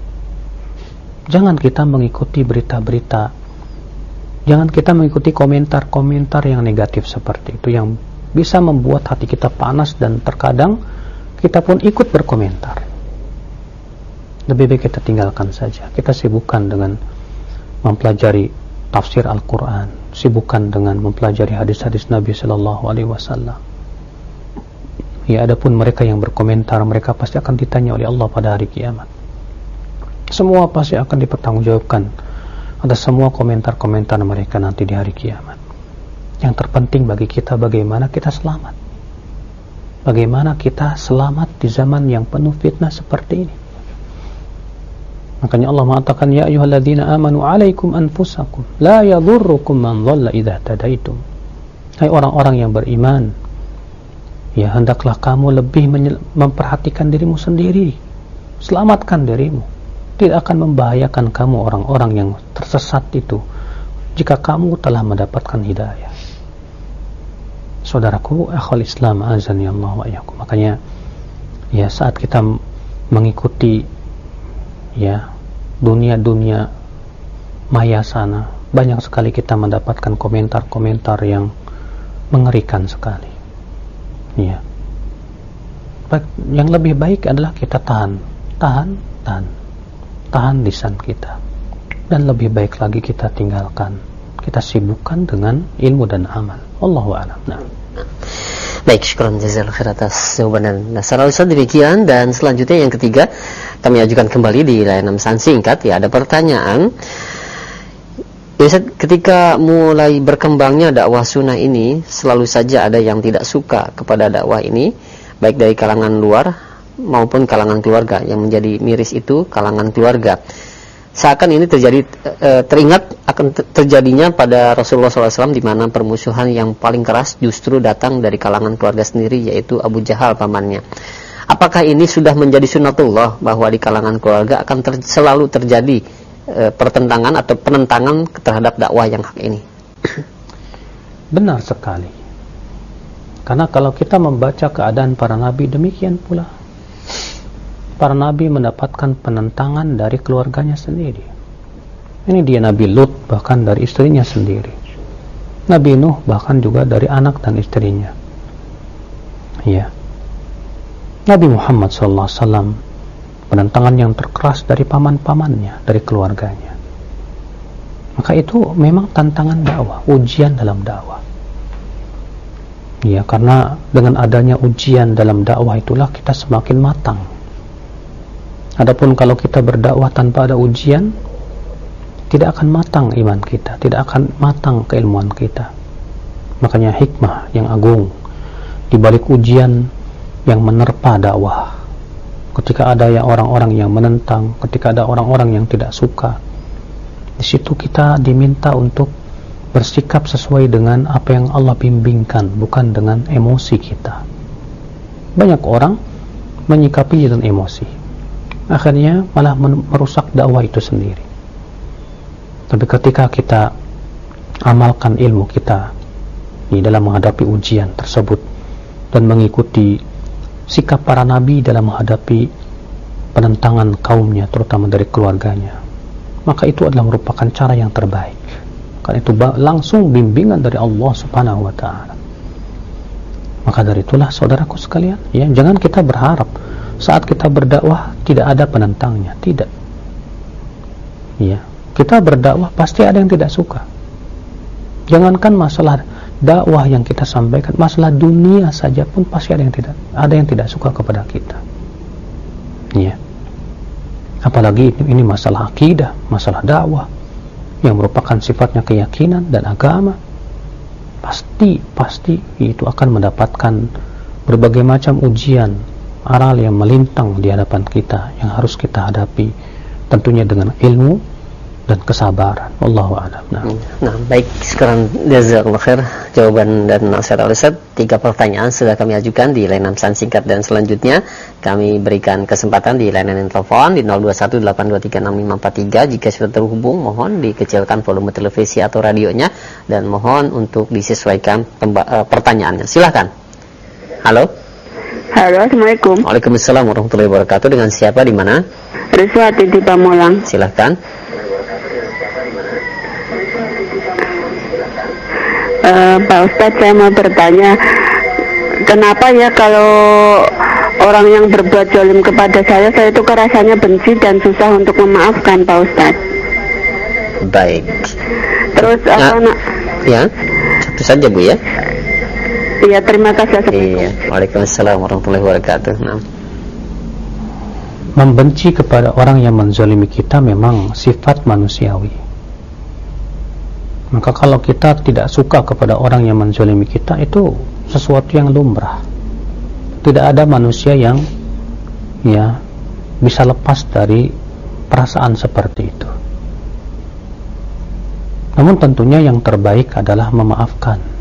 Jangan kita mengikuti berita-berita, jangan kita mengikuti komentar-komentar yang negatif seperti itu, yang bisa membuat hati kita panas dan terkadang kita pun ikut berkomentar. Lebih baik kita tinggalkan saja. Kita sibukkan dengan mempelajari tafsir Al-Quran, sibukkan dengan mempelajari hadis-hadis Nabi Sallallahu Alaihi Wasallam. Ya, adapun mereka yang berkomentar, mereka pasti akan ditanya oleh Allah pada hari kiamat. Semua pasti akan dipertanggungjawabkan atas semua komentar-komentar mereka nanti di hari kiamat. Yang terpenting bagi kita bagaimana kita selamat, bagaimana kita selamat di zaman yang penuh fitnah seperti ini. Makanya Allah mengatakan, ya ayyuhalladzina amanu alaikum anfusakum la yadurrukum man dhalla idza tadaitum. Hai orang-orang yang beriman, ya hendaklah kamu lebih memperhatikan dirimu sendiri, selamatkan dirimu. Tidak akan membahayakan kamu orang-orang yang tersesat itu jika kamu telah mendapatkan hidayah. Saudaraku, akhwal Islam azani Allah wa iyyakum. Makanya ya saat kita mengikuti ya dunia-dunia maya sana, banyak sekali kita mendapatkan komentar-komentar yang mengerikan sekali. Ya, yang lebih baik adalah kita tahan, tahan, tahan, tahan lisan kita, dan lebih baik lagi kita tinggalkan, kita sibukkan dengan ilmu dan amal. Allahu a'lam. Nah. Baik, syukran jazakallahu khair atas jawaban dan dasar Ustaz. Demikian, dan selanjutnya yang ketiga kami ajukan kembali di layanan pesan singkat. Ya, ada pertanyaan. Ustaz, ketika mulai berkembangnya dakwah sunnah ini, selalu saja ada yang tidak suka kepada dakwah ini, baik dari kalangan luar maupun kalangan keluarga. Yang menjadi miris itu kalangan keluarga. Seakan ini terjadi e, teringat akan terjadinya pada Rasulullah shallallahu alaihi wasallam, di mana permusuhan yang paling keras justru datang dari kalangan keluarga sendiri, yaitu Abu Jahal pamannya. Apakah ini sudah menjadi sunnatullah bahwa di kalangan keluarga akan ter, selalu terjadi e, pertentangan atau penentangan terhadap dakwah yang hak ini? Benar sekali. Karena kalau kita membaca keadaan para nabi, demikian pula para nabi mendapatkan penentangan dari keluarganya sendiri. Ini dia Nabi Lut, bahkan dari istrinya sendiri. Nabi Nuh bahkan juga dari anak dan istrinya. Ya. Nabi Muhammad shallallahu alaihi wasallam penentangan yang terkeras dari paman-pamannya, dari keluarganya. Maka itu memang tantangan dakwah, ujian dalam dakwah. Ya, karena dengan adanya ujian dalam dakwah itulah kita semakin matang. Adapun kalau kita berdakwah tanpa ada ujian, tidak akan matang iman kita, tidak akan matang keilmuan kita. Makanya hikmah yang agung di balik ujian yang menerpa dakwah. Ketika ada ya orang-orang yang menentang, ketika ada orang-orang yang tidak suka, di situ kita diminta untuk bersikap sesuai dengan apa yang Allah bimbingkan, bukan dengan emosi kita. Banyak orang menyikapinya dengan emosi, akhirnya malah merusak dakwah itu sendiri. Tapi ketika kita amalkan ilmu kita di dalam menghadapi ujian tersebut dan mengikuti sikap para nabi dalam menghadapi penentangan kaumnya, terutama dari keluarganya, maka itu adalah merupakan cara yang terbaik. Karena itu langsung bimbingan dari Allah Subhanahu wa taala. Maka dari itulah saudaraku sekalian, ya, jangan kita berharap saat kita berdakwah tidak ada penentangnya, tidak. Ya, kita berdakwah pasti ada yang tidak suka. Jangankan masalah dakwah yang kita sampaikan, masalah dunia saja pun pasti ada yang tidak, ada yang tidak suka kepada kita. Ya. Apalagi ini, ini masalah akidah, masalah dakwah yang merupakan sifatnya keyakinan dan agama. Pasti, pasti itu akan mendapatkan berbagai macam ujian, aral yang melintang di hadapan kita yang harus kita hadapi, tentunya dengan ilmu dan kesabaran. Wallahu a'lam. Nah, nah baik, sekarang jazakallahu khair jawaban dan nasihat Ustaz. Tiga pertanyaan sudah kami ajukan di layanan pesan singkat, dan selanjutnya kami berikan kesempatan di layanan telepon di nol dua satu delapan dua tiga enam lima empat tiga. Jika sudah terhubung, mohon dikecilkan volume televisi atau radionya dan mohon untuk disesuaikan uh, pertanyaannya. Silakan. Halo. Halo, Assalamualaikum. Waalaikumsalam warahmatullahi wabarakatuh. Dengan siapa, di mana? Riswati di Pamulang. Silahkan. Uh, Pak Ustadz, saya mau bertanya, kenapa ya kalau orang yang berbuat zalim kepada saya, saya itu rasanya benci dan susah untuk memaafkan, Pak Ustadz? Baik. Terus nah, apa nak? Ya, satu saja Bu ya. Iya, terima kasih. Iya, waalaikumsalam warahmatullahi wabarakatuh. Nah. Membenci kepada orang yang menzalimi kita memang sifat manusiawi. Maka kalau kita tidak suka kepada orang yang menzalimi kita, itu sesuatu yang lumrah. Tidak ada manusia yang ya bisa lepas dari perasaan seperti itu. Namun tentunya yang terbaik adalah memaafkan.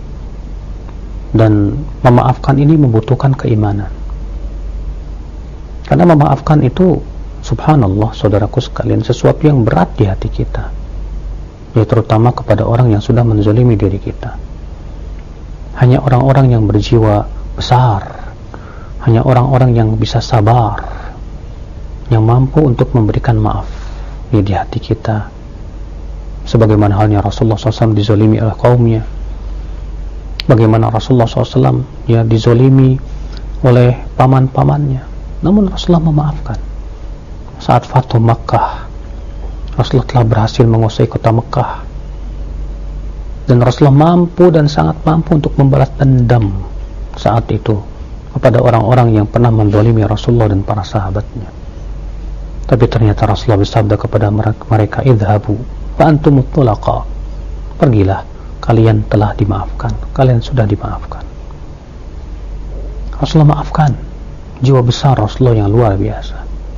Dan memaafkan ini membutuhkan keimanan. Karena memaafkan itu, subhanallah saudaraku sekalian, sesuatu yang berat di hati kita, ya, terutama kepada orang yang sudah menzalimi diri kita. Hanya orang-orang yang berjiwa besar, hanya orang-orang yang bisa sabar, yang mampu untuk memberikan maaf ya, di hati kita. Sebagaimana halnya Rasulullah shallallahu alaihi wasallam dizalimi oleh kaumnya, bagaimana Rasulullah shallallahu alaihi wasallam ya dizalimi oleh paman-pamannya, namun Rasulullah memaafkan. Saat Fathu Makkah, Rasulullah telah berhasil menguasai kota Mekah, dan Rasulullah mampu dan sangat mampu untuk membalas dendam saat itu kepada orang-orang yang pernah menzalimi Rasulullah dan para sahabatnya. Tapi ternyata Rasulullah bersabda kepada mereka, idhabu fa antumut tulaqa, pergilah, kalian telah dimaafkan, kalian sudah dimaafkan. Rasulullah maafkan, jiwa besar Rasulullah yang luar biasa.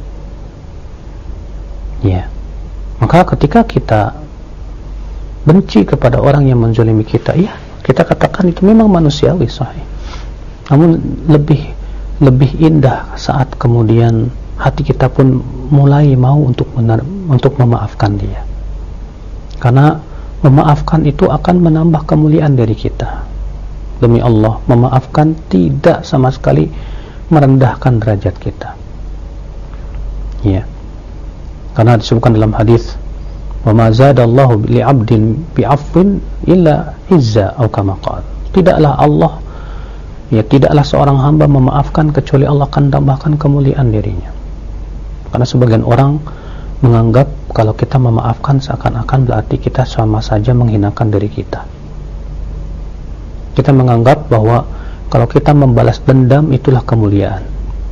Ya, maka ketika kita benci kepada orang yang menzalimi kita, ya kita katakan itu memang manusiawi, sahih. Namun lebih lebih indah saat kemudian hati kita pun mulai mau untuk benar, untuk memaafkan dia. Karena memaafkan itu akan menambah kemuliaan dari kita. Demi Allah, memaafkan tidak sama sekali merendahkan derajat kita. Ya. Karena disebutkan dalam hadis, "Wa ma zadallahu li'abdin bi'afwin illa izza aw kama qala." Tidaklah Allah ya tidaklah seorang hamba memaafkan kecuali Allah akan tambahkan kemuliaan dirinya. Karena sebagian orang menganggap kalau kita memaafkan seakan-akan berarti kita sama saja menghinakan diri kita. Kita menganggap bahwa kalau kita membalas dendam itulah kemuliaan.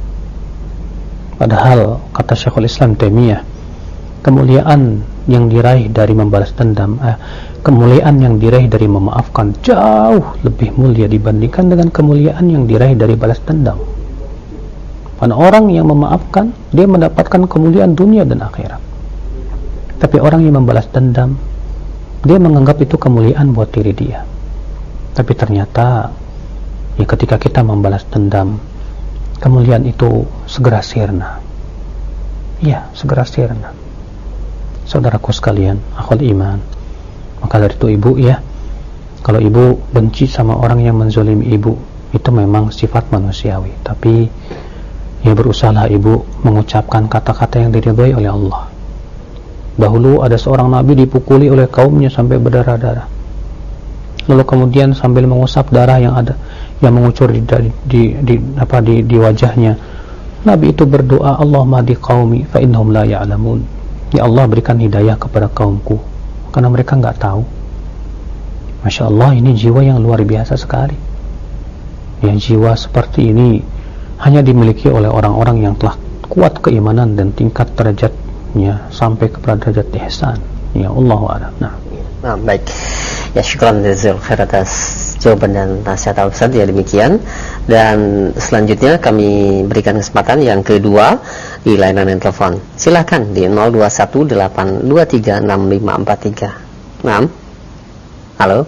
Padahal kata Syekhul Islam Taimiyah, kemuliaan yang diraih dari membalas dendam, eh, kemuliaan yang diraih dari memaafkan jauh lebih mulia dibandingkan dengan kemuliaan yang diraih dari balas dendam. Karena orang yang memaafkan, dia mendapatkan kemuliaan dunia dan akhirat. Tapi orang yang membalas dendam, dia menganggap itu kemuliaan buat diri dia. Tapi ternyata ya ketika kita membalas dendam, kemuliaan itu segera sirna. Iya, segera sirna. Saudaraku sekalian, akhwal iman, maka dari itu ibu ya, kalau ibu benci sama orang yang menzalimi ibu, itu memang sifat manusiawi. Tapi ya berusahalah ibu mengucapkan kata-kata yang diridhai oleh Allah. Dahulu ada seorang nabi dipukuli oleh kaumnya sampai berdarah-darah. Lalu kemudian sambil mengusap darah yang ada yang mengucur di di, di apa di, di wajahnya, nabi itu berdoa, Allahumma hdi qaumi fa innahum la ya'lamun. Ya Allah, berikan hidayah kepada kaumku karena mereka enggak tahu. Masya Allah, ini jiwa yang luar biasa sekali. Ya, jiwa seperti ini hanya dimiliki oleh orang-orang yang telah kuat keimanan dan tingkat derajatnya sampai kepada derajat ihsan. Ya Allah a'lam. Nah. Nah, baik. Ya, syukran jazakallahu khair atas jawaban dan nasihat Ustaz ya, demikian. Dan selanjutnya kami berikan kesempatan yang kedua di layanan telepon. Silakan di nol dua satu delapan dua tiga enam lima empat tiga. Naam. Halo.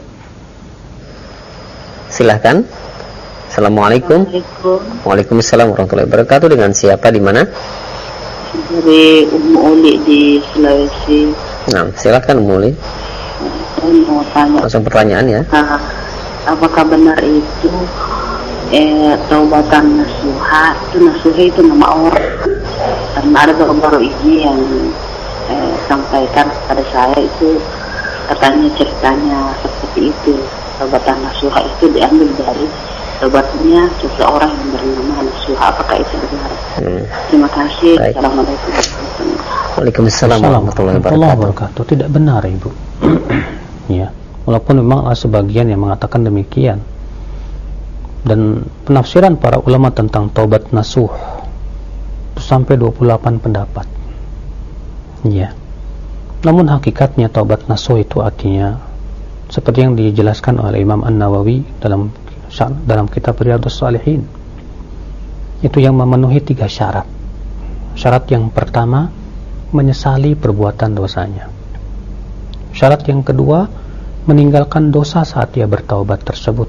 Silakan. Assalamualaikum. Waalaikumsalam warahmatullahi wabarakatuh. Dengan siapa, di mana? Dari Ummu Uli di Sulawesi. Nah, silakan Ummu Uli. Saya mau tanya. Langsung pertanyaan ya. Nah, apakah benar itu eh, taubatan nasuha itu nasuha itu nama orang? Karena ada baru-baru ini yang eh, sampaikan kepada saya itu katanya ceritanya seperti itu. Taubatan nasuha itu diambil dari taubatnya seseorang yang bernama nasuha. Apakah itu benar? Hmm. Terima kasih. Baik. Assalamualaikum. Waalaikumsalam warahmatullahi wabarakatuh. Tidak benar, Ibu. Ya, walaupun memang ada sebagian yang mengatakan demikian. Dan penafsiran para ulama tentang taubat nasuh itu sampai dua puluh delapan pendapat. Ya. Namun hakikatnya taubat nasuh itu artinya seperti yang dijelaskan oleh Imam An-Nawawi dalam dalam kitab Riyadhus Shalihin. Itu yang memenuhi tiga syarat. Syarat yang pertama, menyesali perbuatan dosanya. Syarat yang kedua, meninggalkan dosa saat dia bertaubat tersebut.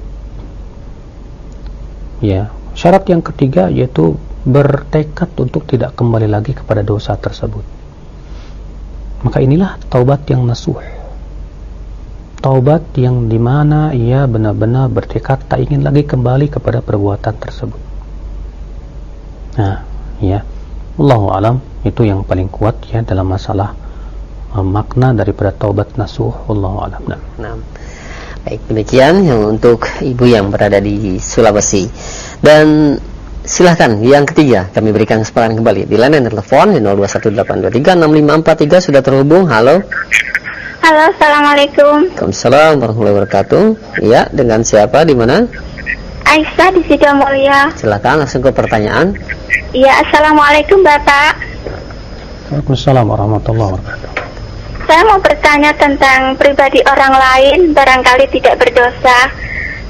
Ya, syarat yang ketiga yaitu bertekad untuk tidak kembali lagi kepada dosa tersebut. Maka inilah taubat yang nasuh. Taubat yang dimana ia benar-benar bertekad tak ingin lagi kembali kepada perbuatan tersebut. Nah, ya, Allahu a'lam, itu yang paling kuat ya dalam masalah makna daripada taubat nasuh. Wallahu a'lam. Nah, baik, demikian yang untuk ibu yang berada di Sulawesi. Dan silahkan yang ketiga kami berikan kesempatan kembali di layanan telepon di nol dua satu delapan dua tiga enam lima empat tiga. Sudah terhubung. Halo. Halo, assalamualaikum. Waalaikumsalam warahmatullahi wabarakatuh. Ya, dengan siapa, di mana? Aisyah di Sidomulia. Silakan langsung ke pertanyaan. Iya, assalamualaikum Bapak. Waalaikumsalam warahmatullahi wabarakatuh. Saya mau bertanya tentang pribadi orang lain barangkali tidak berdosa.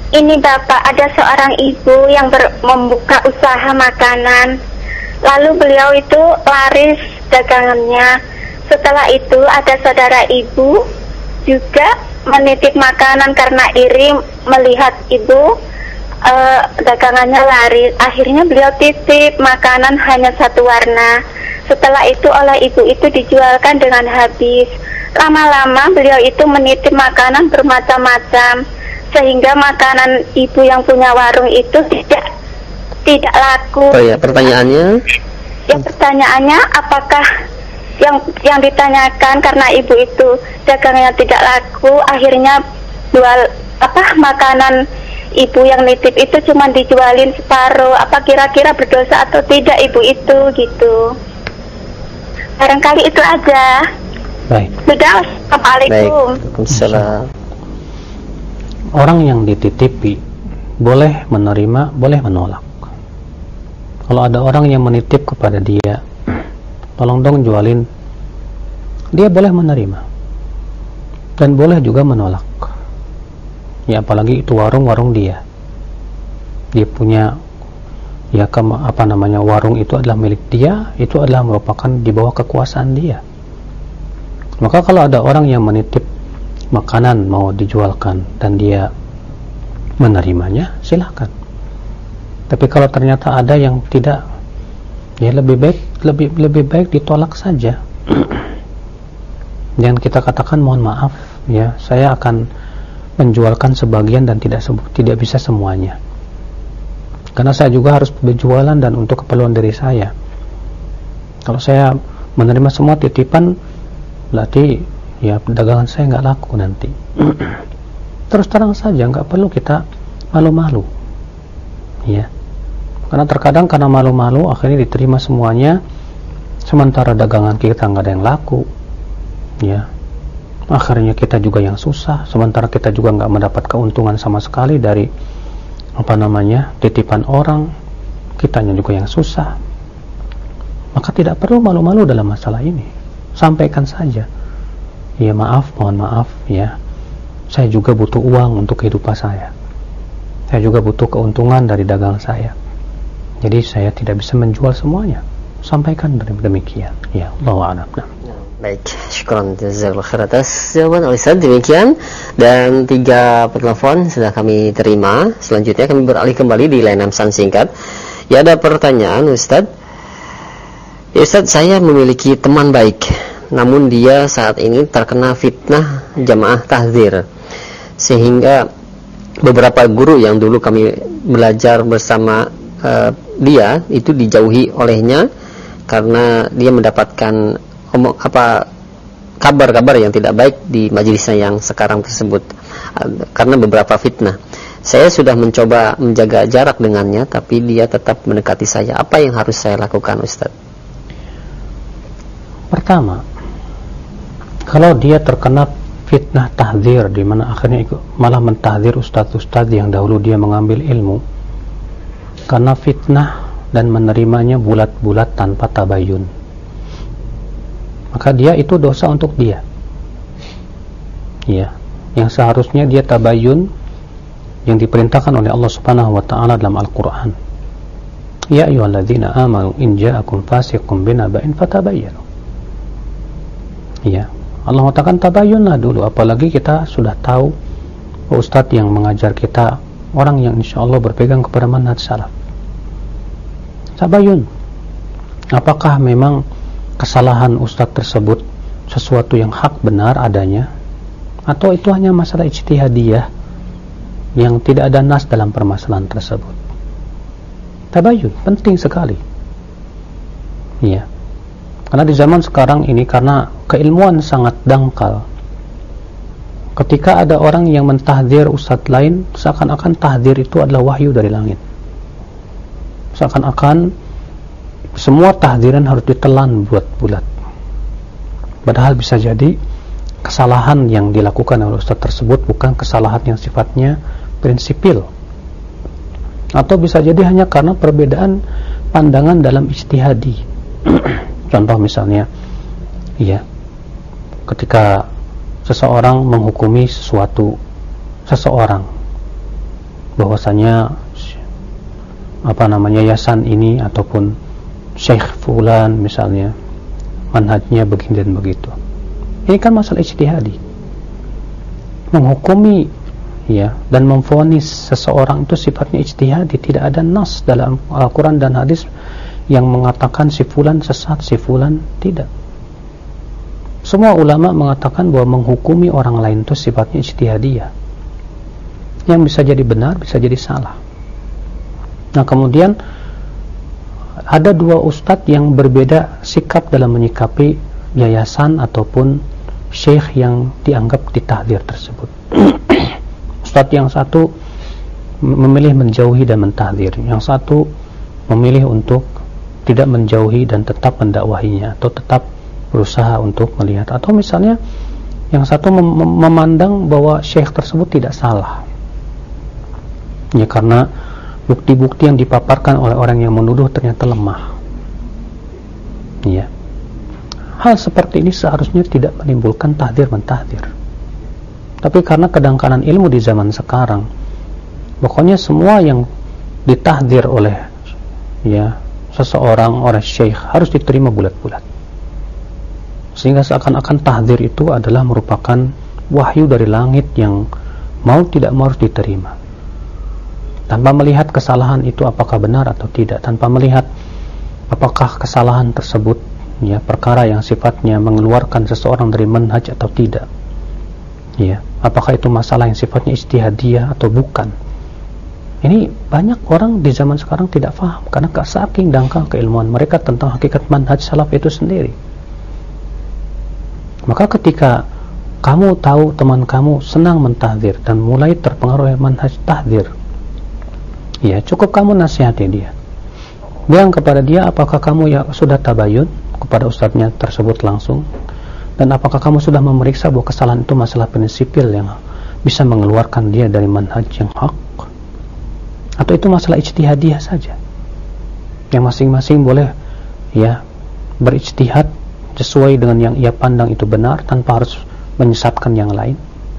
Ini Bapak, ada seorang ibu yang ber, membuka usaha makanan. Lalu beliau itu laris dagangannya. Setelah itu ada saudara ibu juga menitip makanan karena iri melihat ibu uh, dagangannya laris. Akhirnya beliau titip makanan hanya satu warna. Setelah itu oleh ibu itu dijualkan dengan habis. Lama-lama beliau itu menitip makanan bermacam-macam, sehingga makanan ibu yang punya warung itu tidak tidak laku. Oh ya, pertanyaannya? Ya, pertanyaannya apakah yang yang ditanyakan karena ibu itu dagangnya tidak laku, akhirnya jual apa makanan ibu yang nitip itu cuma dijualin separuh. Apa kira-kira berdosa atau tidak ibu itu gitu? Barangkali itu aja. Baik. Sudah, Assalamualaikum. Waalaikumsalam. Orang yang dititipi boleh menerima, boleh menolak. Kalau ada orang yang menitip kepada dia, tolong dong jualin, dia boleh menerima dan boleh juga menolak. Ya, apalagi itu warung-warung dia, dia punya, ya apa namanya, warung itu adalah milik dia, itu adalah merupakan di bawah kekuasaan dia. Maka kalau ada orang yang menitip makanan mau dijualkan dan dia menerimanya, silahkan. Tapi kalau ternyata ada yang tidak, ya lebih baik lebih lebih baik ditolak saja. Dan kita katakan mohon maaf, ya saya akan menjualkan sebagian dan tidak tidak bisa semuanya. Karena saya juga harus berjualan dan untuk keperluan diri saya. Kalau saya menerima semua titipan, berarti ya dagangan saya nggak laku nanti. Terus terang saja, nggak perlu kita malu-malu, ya. Karena terkadang karena malu-malu akhirnya diterima semuanya, sementara dagangan kita nggak ada yang laku, ya. Akhirnya kita juga yang susah, sementara kita juga nggak mendapat keuntungan sama sekali dari apa namanya titipan orang, kitanya juga yang susah. Maka tidak perlu malu-malu dalam masalah ini. Sampaikan saja, ya maaf, mohon maaf, ya saya juga butuh uang untuk kehidupan saya, saya juga butuh keuntungan dari dagang saya, jadi saya tidak bisa menjual semuanya. Sampaikan demikian, ya Allah a'lam. Baik, syukran jazakallahu khair atas jawaban Ustaz. Demikian, dan tiga penelpon sudah kami terima. Selanjutnya kami beralih kembali di layanan pesan singkat. Ya, ada pertanyaan Ustaz. Ya Ustaz, saya memiliki teman baik, namun dia saat ini terkena fitnah jamaah tahdzir, sehingga beberapa guru yang dulu kami belajar bersama uh, dia itu dijauhi olehnya karena dia mendapatkan omong, apa kabar-kabar yang tidak baik di majelisnya yang sekarang tersebut, uh, karena beberapa fitnah. Saya sudah mencoba menjaga jarak dengannya, tapi dia tetap mendekati saya. Apa yang harus saya lakukan Ustaz? Pertama, kalau dia terkena fitnah tahdzir, di mana akhirnya ikut malah mentahdzir ustadz-ustadz yang dahulu dia mengambil ilmu, karena fitnah dan menerimanya bulat-bulat tanpa tabayun, maka dia itu dosa untuk dia. Ya, yang seharusnya dia tabayun, yang diperintahkan oleh Allah Subhanahu wa taala dalam Al-Qur'an. Ya ayyuhalladzina amanu in ja'akum fasiqun binaba'in fatabayyanu. Ya, Allah mengatakan tabayunlah dulu, apalagi kita sudah tahu ustadz yang mengajar kita orang yang insya Allah berpegang kepada manhaj salaf. Tabayun, apakah memang kesalahan ustadz tersebut sesuatu yang hak benar adanya, atau itu hanya masalah ijtihadiyah yang tidak ada nas dalam permasalahan tersebut. Tabayun penting sekali, ya. Karena di zaman sekarang ini, karena keilmuan sangat dangkal, ketika ada orang yang mentahdzir ustadz lain, seakan-akan tahdzir itu adalah wahyu dari langit, seakan-akan semua tahdziran harus ditelan bulat-bulat. Padahal bisa jadi kesalahan yang dilakukan oleh ustadz tersebut bukan kesalahan yang sifatnya prinsipil, atau bisa jadi hanya karena perbedaan pandangan dalam ijtihadi. Contoh misalnya, ya, ketika seseorang menghukumi sesuatu seseorang, bahwasanya apa namanya yayasan ini ataupun Syekh Fulan misalnya manhajnya begini dan begitu. Ini kan masalah ijtihadi. Menghukumi ya dan memvonis seseorang itu sifatnya ijtihadi, tidak ada nas dalam Al-Quran dan hadis yang mengatakan si fulan sesat, si fulan tidak. Semua ulama mengatakan bahwa menghukumi orang lain itu sifatnya ijtihadiyah, yang bisa jadi benar, bisa jadi salah. Nah kemudian ada dua ustadz yang berbeda sikap dalam menyikapi yayasan ataupun syekh yang dianggap ditahdir tersebut. Ustadz yang satu memilih menjauhi dan mentahdir, yang satu memilih untuk tidak menjauhi dan tetap mendakwahinya atau tetap berusaha untuk melihat, atau misalnya yang satu mem- memandang bahwa syekh tersebut tidak salah ya karena bukti-bukti yang dipaparkan oleh orang yang menuduh ternyata lemah ya. Hal seperti ini seharusnya tidak menimbulkan tahdir mentahdir, tapi karena kedangkalan ilmu di zaman sekarang, pokoknya semua yang ditahdir oleh ya seseorang, oleh syekh harus diterima bulat-bulat, sehingga seakan-akan tahdir itu adalah merupakan wahyu dari langit yang mau tidak mau harus diterima, tanpa melihat kesalahan itu apakah benar atau tidak, tanpa melihat apakah kesalahan tersebut ya perkara yang sifatnya mengeluarkan seseorang dari manhaj atau tidak ya, apakah itu masalah yang sifatnya ijtihadiyah atau bukan. Ini banyak orang di zaman sekarang tidak paham karena saking dangkal keilmuan mereka tentang hakikat manhaj salaf itu sendiri. Maka ketika kamu tahu teman kamu senang mentahdir dan mulai terpengaruh oleh manhaj tahdir, ya cukup kamu nasihati dia, bilang kepada dia apakah kamu ya sudah tabayun kepada ustadznya tersebut langsung, dan apakah kamu sudah memeriksa bahwa kesalahan itu masalah prinsipil yang bisa mengeluarkan dia dari manhaj yang hak, atau itu masalah ijtihadiyah saja yang masing-masing boleh ya berijtihad sesuai dengan yang ia pandang itu benar tanpa harus menyesatkan yang lain.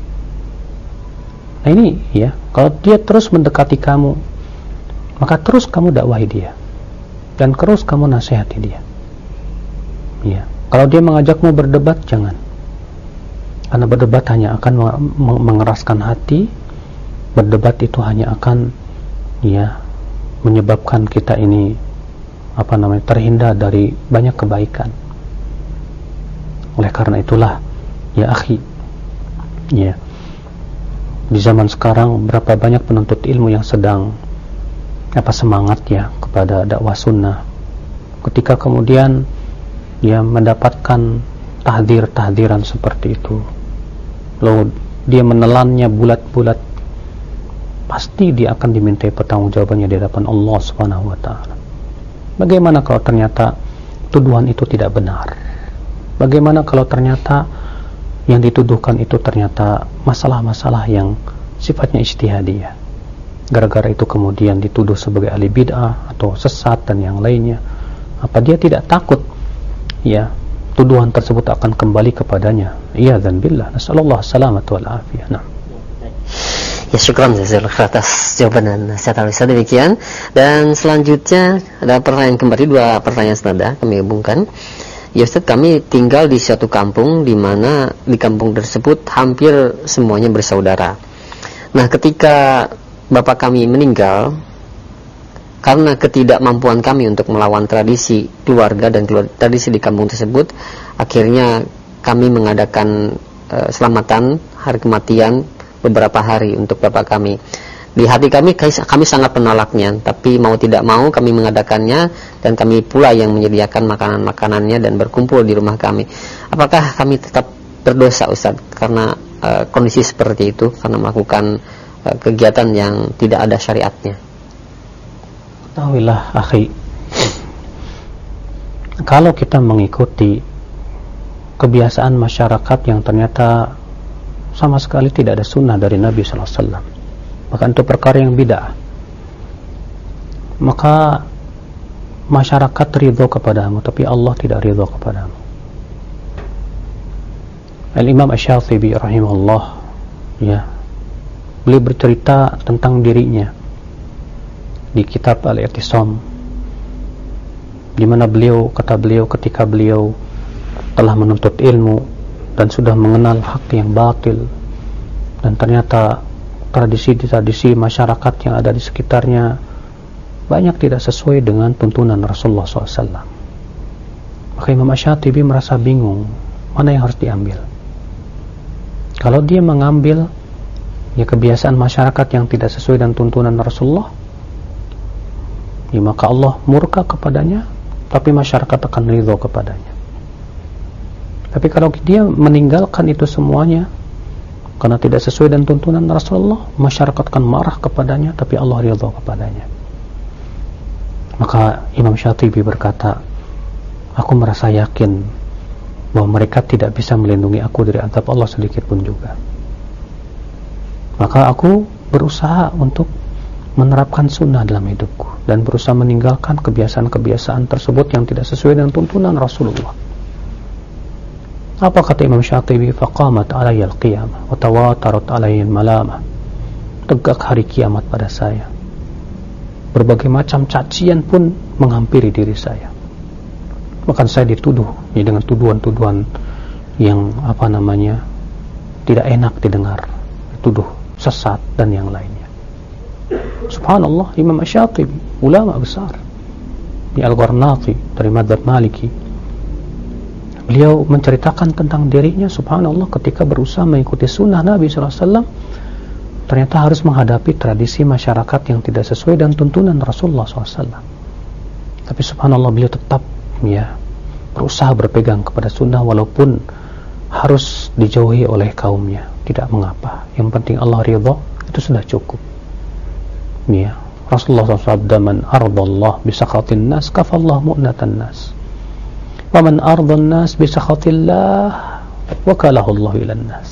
Nah ini ya, kalau dia terus mendekati kamu, maka terus kamu dakwahi dia dan terus kamu nasihati dia ya. Kalau dia mengajakmu berdebat, jangan, karena berdebat hanya akan mengeraskan hati. Berdebat itu hanya akan ya menyebabkan kita ini apa namanya terhindar dari banyak kebaikan. Oleh karena itulah ya akhi ya, di zaman sekarang berapa banyak penuntut ilmu yang sedang apa semangat ya kepada dakwah sunnah, ketika kemudian ya mendapatkan tahdir-tahdiran seperti itu, lalu dia menelannya bulat-bulat, pasti dia akan dimintai pertanggungjawabannya di hadapan Allah Subhanahu wa taala. Bagaimana kalau ternyata tuduhan itu tidak benar? Bagaimana kalau ternyata yang dituduhkan itu ternyata masalah-masalah yang sifatnya ijtihadiyah? Gara-gara itu kemudian dituduh sebagai ahli bid'ah atau sesat dan yang lainnya. Apa dia tidak takut ya tuduhan tersebut akan kembali kepadanya? Iya dan billah, nasallallahu salamatu wal afiyah. Nah. Ya syukran jazakallahu atas jawaban dan nasihat Al-Ustaz demikian. Dan selanjutnya ada pertanyaan kembali, dua pertanyaan senada kami hubungkan. Ya Ustaz, kami tinggal di suatu kampung di mana di kampung tersebut hampir semuanya bersaudara. Nah, ketika bapak kami meninggal, karena ketidakmampuan kami untuk melawan tradisi keluarga dan keluarga, tradisi di kampung tersebut, akhirnya kami mengadakan uh, selamatan hari kematian beberapa hari untuk bapak kami. Di hati kami, kami sangat menolaknya, tapi mau tidak mau kami mengadakannya, dan kami pula yang menyediakan makanan-makanannya dan berkumpul di rumah kami. Apakah kami tetap berdosa Ustaz karena uh, kondisi seperti itu, karena melakukan uh, kegiatan yang tidak ada syariatnya? Ketahuilah akhi, kalau kita mengikuti kebiasaan masyarakat yang ternyata sama sekali tidak ada sunnah dari Nabi sallallahu alaihi wasallam, maka itu perkara yang bid'ah, maka masyarakat ridho kepadamu tapi Allah tidak ridho kepadamu. Al-Imam Asy-Syafi'i rahimahullah ya beliau bercerita tentang dirinya di kitab Al-I'tisam, di mana beliau, kata beliau, ketika beliau telah menuntut ilmu dan sudah mengenal hak yang batil, dan ternyata tradisi-tradisi masyarakat yang ada di sekitarnya banyak tidak sesuai dengan tuntunan Rasulullah shallallahu alaihi wasallam. Maka Imam Asy-Syatibi merasa bingung mana yang harus diambil. Kalau dia mengambil ya kebiasaan masyarakat yang tidak sesuai dengan tuntunan Rasulullah, ya maka Allah murka kepadanya, tapi masyarakat akan ridho kepadanya. Tapi kalau dia meninggalkan itu semuanya karena tidak sesuai dengan tuntunan Rasulullah, masyarakat akan marah kepadanya, tapi Allah ridho kepadanya. Maka Imam Syatibi berkata, aku merasa yakin bahwa mereka tidak bisa melindungi aku dari azab Allah sedikit pun juga. Maka aku berusaha untuk menerapkan sunnah dalam hidupku dan berusaha meninggalkan kebiasaan-kebiasaan tersebut yang tidak sesuai dengan tuntunan Rasulullah. Apa kata Imam Syatibi? Faqamat alayya al-qiyamah wa tawatarat alayya al-malamah. Tegak hari kiamat pada saya. Berbagai macam cacian pun menghampiri diri saya. Bahkan saya dituduh ya, dengan tuduhan-tuduhan yang apa namanya tidak enak didengar, dituduh sesat dan yang lainnya. Subhanallah, Imam Asy-Syatibi, ulama besar di Al-Gharnati dari mazhab Maliki, beliau menceritakan tentang dirinya, subhanallah, ketika berusaha mengikuti sunnah Nabi shallallahu alaihi wasallam, ternyata harus menghadapi tradisi masyarakat yang tidak sesuai dengan tuntunan Rasulullah shallallahu alaihi wasallam. Tapi subhanallah, beliau tetap ya berusaha berpegang kepada sunnah walaupun harus dijauhi oleh kaumnya. Tidak mengapa, yang penting Allah ridha, itu sudah cukup. Ya, Rasulullah shallallahu alaihi wasallam, man ardallah bisakhatin nas kafallah mu'natan nas, wa man ardan nas bisakhatillah wakalahu Allah ilan nas.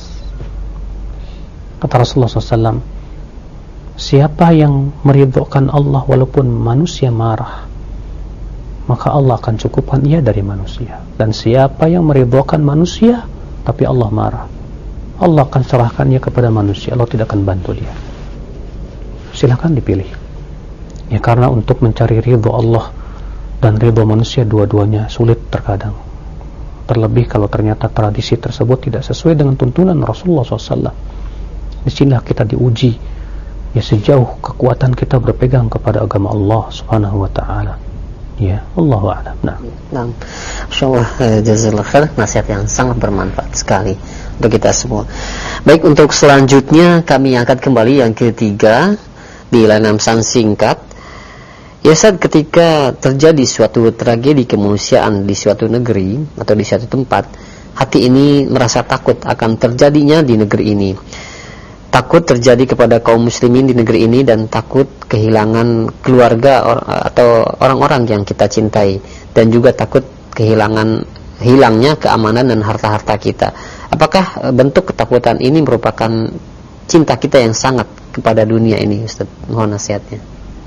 Kata Rasulullah shallallahu alaihi wasallam, siapa yang meridhokan Allah walaupun manusia marah, maka Allah akan cukupkan ia dari manusia. Dan siapa yang meridhokan manusia tapi Allah marah, Allah akan serahkannya kepada manusia, Allah tidak akan bantu dia. Silakan dipilih ya, karena untuk mencari ridho Allah dan ridho manusia dua-duanya sulit terkadang, terlebih kalau ternyata tradisi tersebut tidak sesuai dengan tuntunan Rasulullah shallallahu alaihi wasallam. Disinilah kita diuji ya, sejauh kekuatan kita berpegang kepada agama Allah subhanahu wa ta'ala. Ya, Allahu a'lam. Nah, nah, insyaallah jazakallahu khair, nasihat yang sangat bermanfaat sekali untuk kita semua. Baik, untuk selanjutnya kami angkat kembali yang ketiga di layanan pesan singkat. Ya, saat ketika terjadi suatu tragedi kemanusiaan di suatu negeri atau di suatu tempat, hati ini merasa takut akan terjadinya di negeri ini. Takut terjadi kepada kaum muslimin di negeri ini, dan takut kehilangan keluarga or, atau orang-orang yang kita cintai, dan juga takut kehilangan hilangnya keamanan dan harta-harta kita. Apakah bentuk ketakutan ini merupakan cinta kita yang sangat kepada dunia ini, Ustaz? Mohon nasihatnya.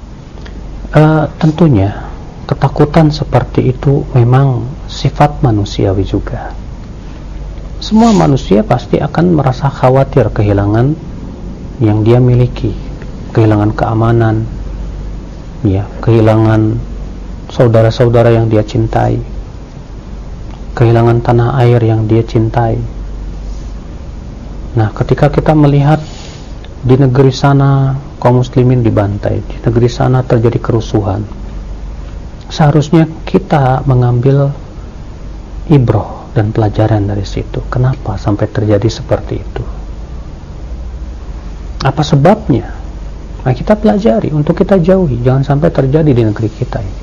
Uh, tentunya ketakutan seperti itu memang sifat manusiawi juga. Semua manusia pasti akan merasa khawatir kehilangan yang dia miliki, kehilangan keamanan, ya, kehilangan saudara-saudara yang dia cintai, kehilangan tanah air yang dia cintai. Nah, ketika kita melihat di negeri sana kaum muslimin dibantai, di negeri sana terjadi kerusuhan, seharusnya kita mengambil ibrah dan pelajaran dari situ. Kenapa sampai terjadi seperti itu? Apa sebabnya? Nah, kita pelajari untuk kita jauhi, jangan sampai terjadi di negeri kita ini.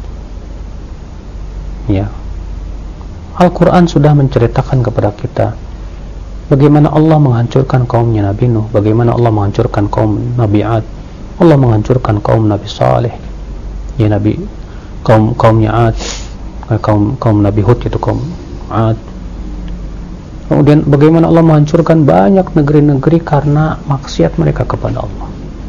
Ya, Al-Quran sudah menceritakan kepada kita bagaimana Allah menghancurkan kaumnya Nabi Nuh, bagaimana Allah menghancurkan kaum Nabi Ad, Allah menghancurkan kaum Nabi Saleh, ya, Nabi kaum kaumnya Ad, kaum kaum Nabi Hud itu kaum Ad. Kemudian bagaimana Allah menghancurkan banyak negeri-negeri karena maksiat mereka kepada Allah.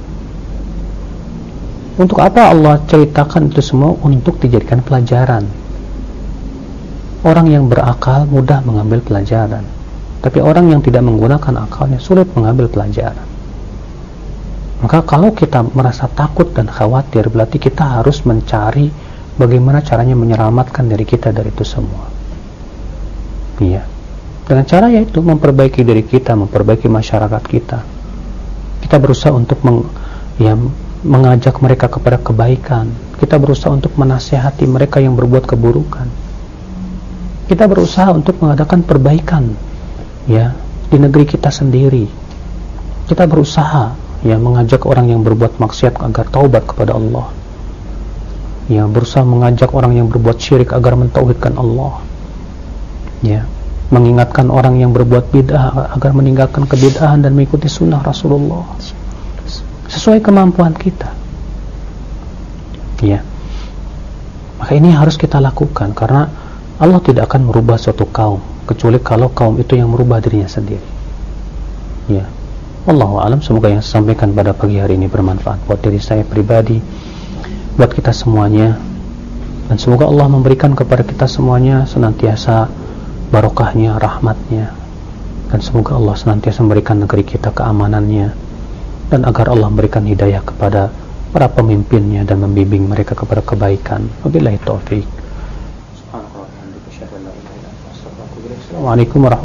Untuk apa Allah ceritakan itu semua? Untuk dijadikan pelajaran. Orang yang berakal mudah mengambil pelajaran, tapi orang yang tidak menggunakan akalnya sulit mengambil pelajaran. Maka kalau kita merasa takut dan khawatir, berarti kita harus mencari bagaimana caranya menyelamatkan diri kita dari itu semua. Iya. Dengan cara yaitu memperbaiki diri kita, memperbaiki masyarakat kita. Kita berusaha untuk meng, ya, mengajak mereka kepada kebaikan. Kita berusaha untuk menasihati mereka yang berbuat keburukan. Kita berusaha untuk mengadakan perbaikan, ya, di negeri kita sendiri. Kita berusaha, ya, mengajak orang yang berbuat maksiat agar taubat kepada Allah. Ya, berusaha mengajak orang yang berbuat syirik agar mentauhidkan Allah. Ya, mengingatkan orang yang berbuat bid'ah agar meninggalkan kebid'ahan dan mengikuti sunnah Rasulullah sesuai kemampuan kita. Ya, maka ini harus kita lakukan, karena Allah tidak akan merubah suatu kaum kecuali kalau kaum itu yang merubah dirinya sendiri. Ya, wallahu a'lam. Semoga yang saya sampaikan pada pagi hari ini bermanfaat buat diri saya pribadi, buat kita semuanya, dan semoga Allah memberikan kepada kita semuanya senantiasa barokahnya, rahmatnya, dan semoga Allah senantiasa memberikan negeri kita keamanannya, dan agar Allah memberikan hidayah kepada para pemimpinnya dan membimbing mereka kepada kebaikan. Wabillahi taufiq. Assalamualaikum warahmatullahi wabarakatuh.